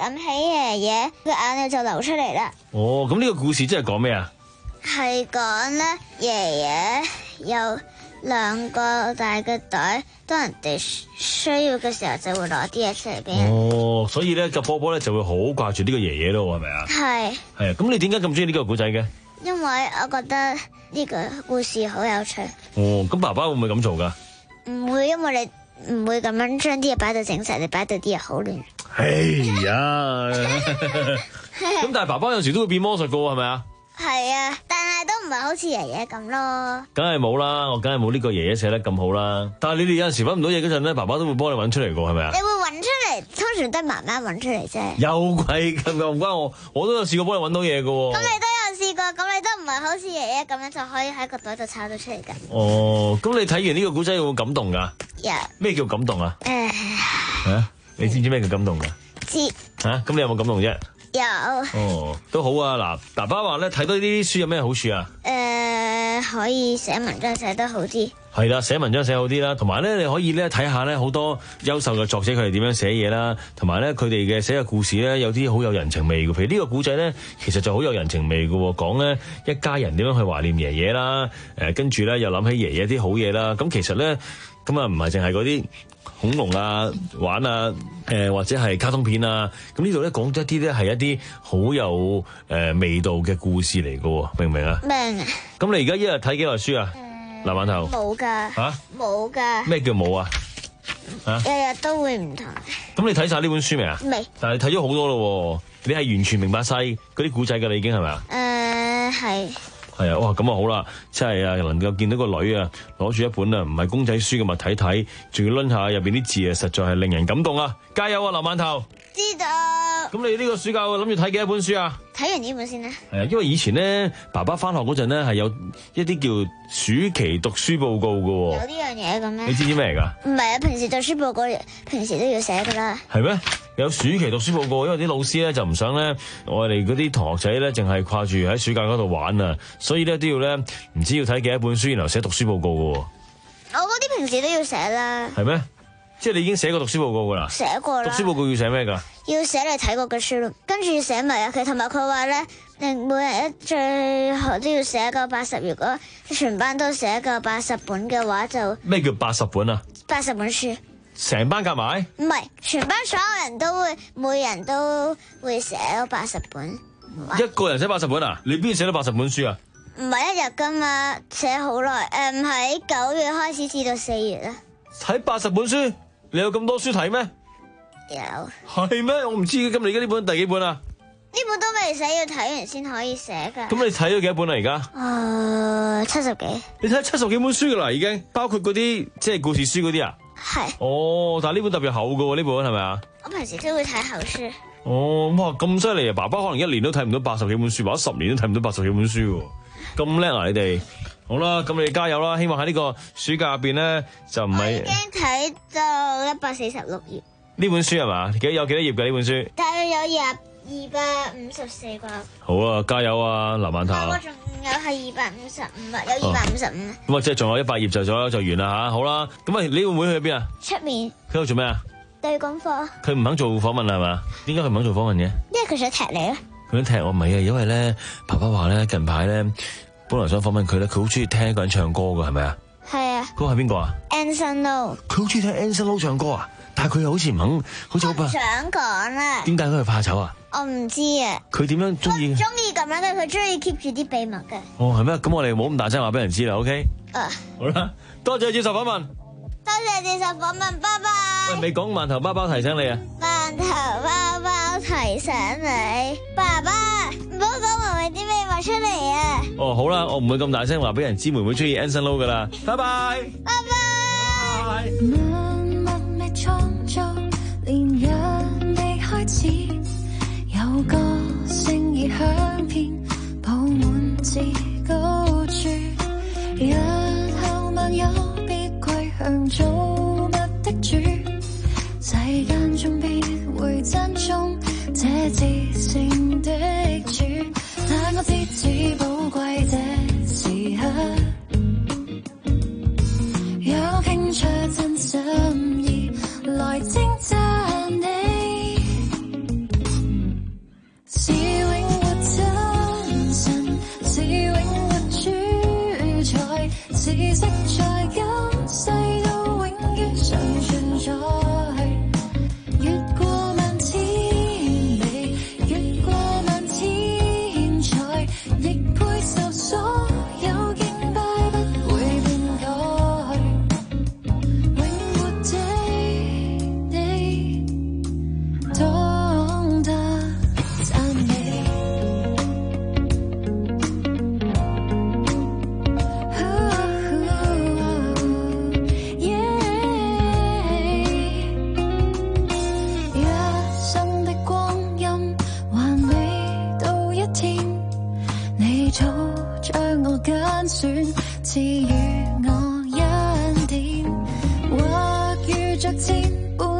諗起爺爺，佢眼淚就流出嚟啦。 哦，咁呢個故事即係講咩啊？ 係講咧，爺爺有兩個大嘅袋，當人哋需要嘅時候就會攞啲嘢出嚟俾人。 哦，所以咧個波波咧就會好掛住呢個爺爺咯，係咪啊？ 係。 係啊，咁你點解咁中意呢個古仔嘅？ 因為我覺得呢個故事好有趣。 哦，咁爸爸會唔會咁做噶？ 唔會，因為你唔會咁樣將啲嘢擺到整齊，你擺到啲嘢好亂。 哎呀！咁但係爸爸有時都會變魔術噶喎，係咪啊？ 係啊，但係都唔係好似爺爺咁咯。 梗係冇啦，我梗係冇呢個爺爺寫得咁好啦。但係你哋有陣時揾唔到嘢嗰陣咧，爸爸都會幫你揾出嚟噶，係咪啊？ 你會揾出嚟，通常都係媽媽揾出嚟啫。 有鬼咁又唔關我，我都有試過幫你揾到嘢噶。 咁你都有試過，咁你都唔係好似爺爺咁樣就可以喺個袋度抄到出嚟噶。 哦，咁你睇完呢個古仔有冇感動噶？ 有。 咩叫感動啊？ 誒。 啊？你知唔知咩叫感動噶？ 知。 吓、啊？咁你有冇感動啫？ 有。 哦，都好啊。嗱，爸爸話咧睇到呢啲書有咩好處啊？ 誒、呃，可以寫文章寫得好啲。 係啦，寫文章寫好啲啦，同埋咧你可以咧睇下咧好多優秀嘅作者佢哋點樣寫嘢啦，同埋咧佢哋嘅寫嘅故事咧有啲好有人情味嘅。譬如呢個古仔咧，其實就好有人情味嘅，講咧一家人點樣去懷念爺爺啦，誒跟住咧又諗起爺爺啲好嘢啦。咁其實咧咁啊唔係淨係嗰啲恐龍啊玩啊，誒、呃、或者係卡通片啊，咁呢度咧講一啲咧係一啲好有誒、呃、味道嘅故事嚟嘅，明唔明啊？ 明啊！ 咁你而家一日睇幾耐書啊？嗱，饅頭冇噶吓，冇噶。 咩叫冇啊？吓， 日日都會唔同。 咁你睇晒呢本書未啊？ 未。 但係睇咗好多咯，你係完全明白晒嗰啲古仔噶啦，已經係咪啊？ 誒，係。 係啊，哇，咁啊好啦，即係啊，能夠見到個女啊，攞住一本啊，唔係公仔書嘅物體睇，仲要掄下入邊啲字啊，實在係令人感動啊！加油啊，劉饅頭！ 知道。 咁你呢個暑假諗住睇幾多本書啊？ 睇完呢本先啦。 係啊，因為以前咧，爸爸翻學嗰陣咧係有一啲叫暑期讀書報告噶。有呢樣嘢嘅咩？ 你知唔知咩嚟噶？ 唔係啊，平時讀書報告，平時都要寫噶啦。 係咩？有暑期讀書報告，因為啲老師咧就唔想咧，我哋嗰啲同學仔咧淨係掛住喺暑假嗰度玩啊，所以咧都要咧唔知要睇幾多本書，然後寫讀書報告噶。 我嗰啲平時都要寫啦。 係咩？即係你已經寫過讀書報告噶啦？ 寫過啦。 讀書報告要寫咩噶？ 要寫你睇過嘅書咯，跟住寫埋日期，同埋佢話咧，你每日一最後都要寫夠八十。如果全班都寫夠八十本嘅話，就咩叫八十本啊？ 八十本書。 成班夾埋？ 唔係，全班所有人都會，每人都會寫到八十本。 一個人寫八十本啊？你邊寫到八十本書啊？ 唔係一日噶嘛，寫好耐。誒，唔喺九月開始至到四月啦。 睇八十本書，你有咁多書睇咩？ 有。 係咩？我唔知。咁你而家呢本第幾本啊？ 呢本都未寫，要睇完先可以寫噶。 咁你睇咗幾多本啊？而家？ 誒，七十幾。 你睇七十幾本書噶啦，已經包括嗰啲即係故事書嗰啲啊？ 係。 哦，但係呢本特別厚噶喎，呢本係咪啊？ 我平時都會睇厚書。 哦，哇，咁犀利啊！爸爸可能一年都睇唔到八十幾本書，或者十年都睇唔到八十幾本書喎，咁叻啊！你哋好啦，咁你哋加油啦！希望喺呢個暑假入邊咧，就唔係。我已經睇到一百四十六頁。 呢本書係嘛？幾有幾多頁嘅呢本書？ 大約有二二百五十四個。 好啊，加油啊，劉饅頭！ 我仲有係二百五十五啊，有二百五十五。 咁啊，即係仲有一百頁就咗就完啦吓，好啦，咁啊，你會唔會去邊啊？ 出面。 佢喺度做咩啊？ 對功課。 佢唔肯做訪問係嘛？點解佢唔肯做訪問嘅？ 因為佢想踢你咯。 佢想踢我唔係啊，因為咧，爸爸話咧近排咧，本來想訪問佢咧，佢好中意聽一個人唱歌噶，係咪啊？ 係啊。 嗰個係邊個啊 Anson Lo。 佢好中意聽 Anson Lo 唱歌啊，但係佢又好似唔肯，好似好怕。 唔想講啊。點解佢係怕醜啊？ 我唔知啊。 佢點樣中意？ 中意咁樣嘅，佢中意 keep 住啲秘密嘅。 哦，係咩？咁我哋冇咁大聲話俾人知啦 ，OK？ 啊。 好啦，多謝接受訪問。 多謝接受訪問，拜拜。 喂，未講饅頭包包提醒你啊。 饅頭包包提醒你，爸爸唔好講妹妹啲秘密出嚟啊。 哦，好啦，我唔會咁大聲話俾人知妹妹中意 Anson Lo 噶啦，拜拜。 拜拜。 默默創造，連讓你開始有個聲意響遍，佈滿至高處，日後萬有別歸向造物的主，世間中必會珍重這至聖的主，但我知只寶貴這時刻，有傾出真實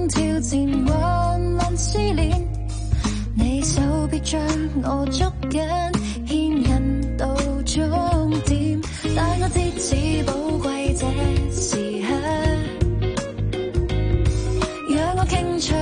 歡挑戰患難試煉，你手必將我捉緊，牽引到終點，但我知只寶貴這時刻，讓我傾出